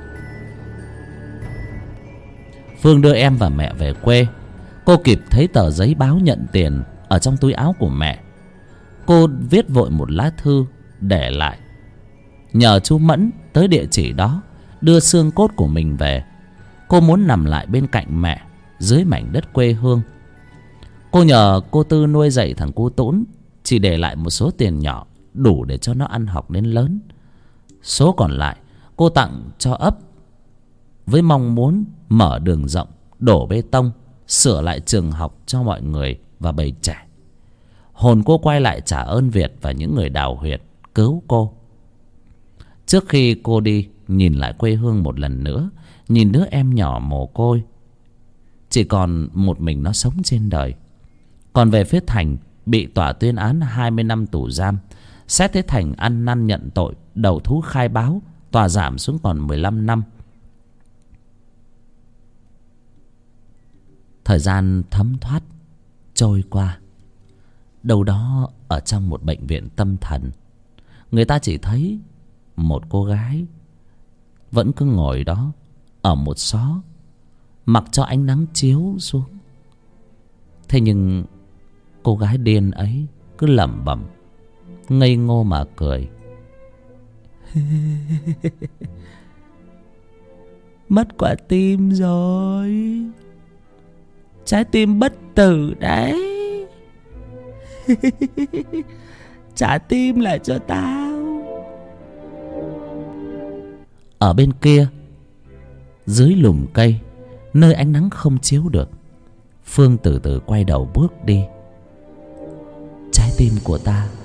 Phương đưa em và mẹ về quê. Cô kịp thấy tờ giấy báo nhận tiền ở trong túi áo của mẹ. Cô viết vội một lá thư để lại, nhờ chú Mẫn tới địa chỉ đó đưa xương cốt của mình về. Cô muốn nằm lại bên cạnh mẹ dưới mảnh đất quê hương. Cô nhờ cô Tư nuôi dạy thằng cu Tũn, chỉ để lại một số tiền nhỏ đủ để cho nó ăn học đến lớn. Số còn lại cô tặng cho ấp với mong muốn mở đường rộng, đổ bê tông, sửa lại trường học cho mọi người và bầy trẻ. Hồn cô quay lại trả ơn Việt và những người đào huyệt cứu cô. Trước khi cô đi, nhìn lại quê hương một lần nữa, nhìn đứa em nhỏ mồ côi, chỉ còn một mình nó sống trên đời. Còn về phía Thành, bị tòa tuyên án hai mươi năm tù giam. Xét thấy Thành ăn năn nhận tội, đầu thú khai báo, tòa giảm xuống còn mười lăm năm. Thời gian thấm thoát trôi qua. Đâu đó ở trong một bệnh viện tâm thần, người ta chỉ thấy một cô gái vẫn cứ ngồi đó ở một xó, mặc cho ánh nắng chiếu xuống. Thế nhưng cô gái điên ấy cứ lẩm bẩm, ngây ngô mà cười. Mất quả tim rồi, trái tim bất tử đấy. Trả tim lại cho tao. Ở bên kia, dưới lùm cây, nơi ánh nắng không chiếu được, Phương từ từ quay đầu bước đi. Trái tim của ta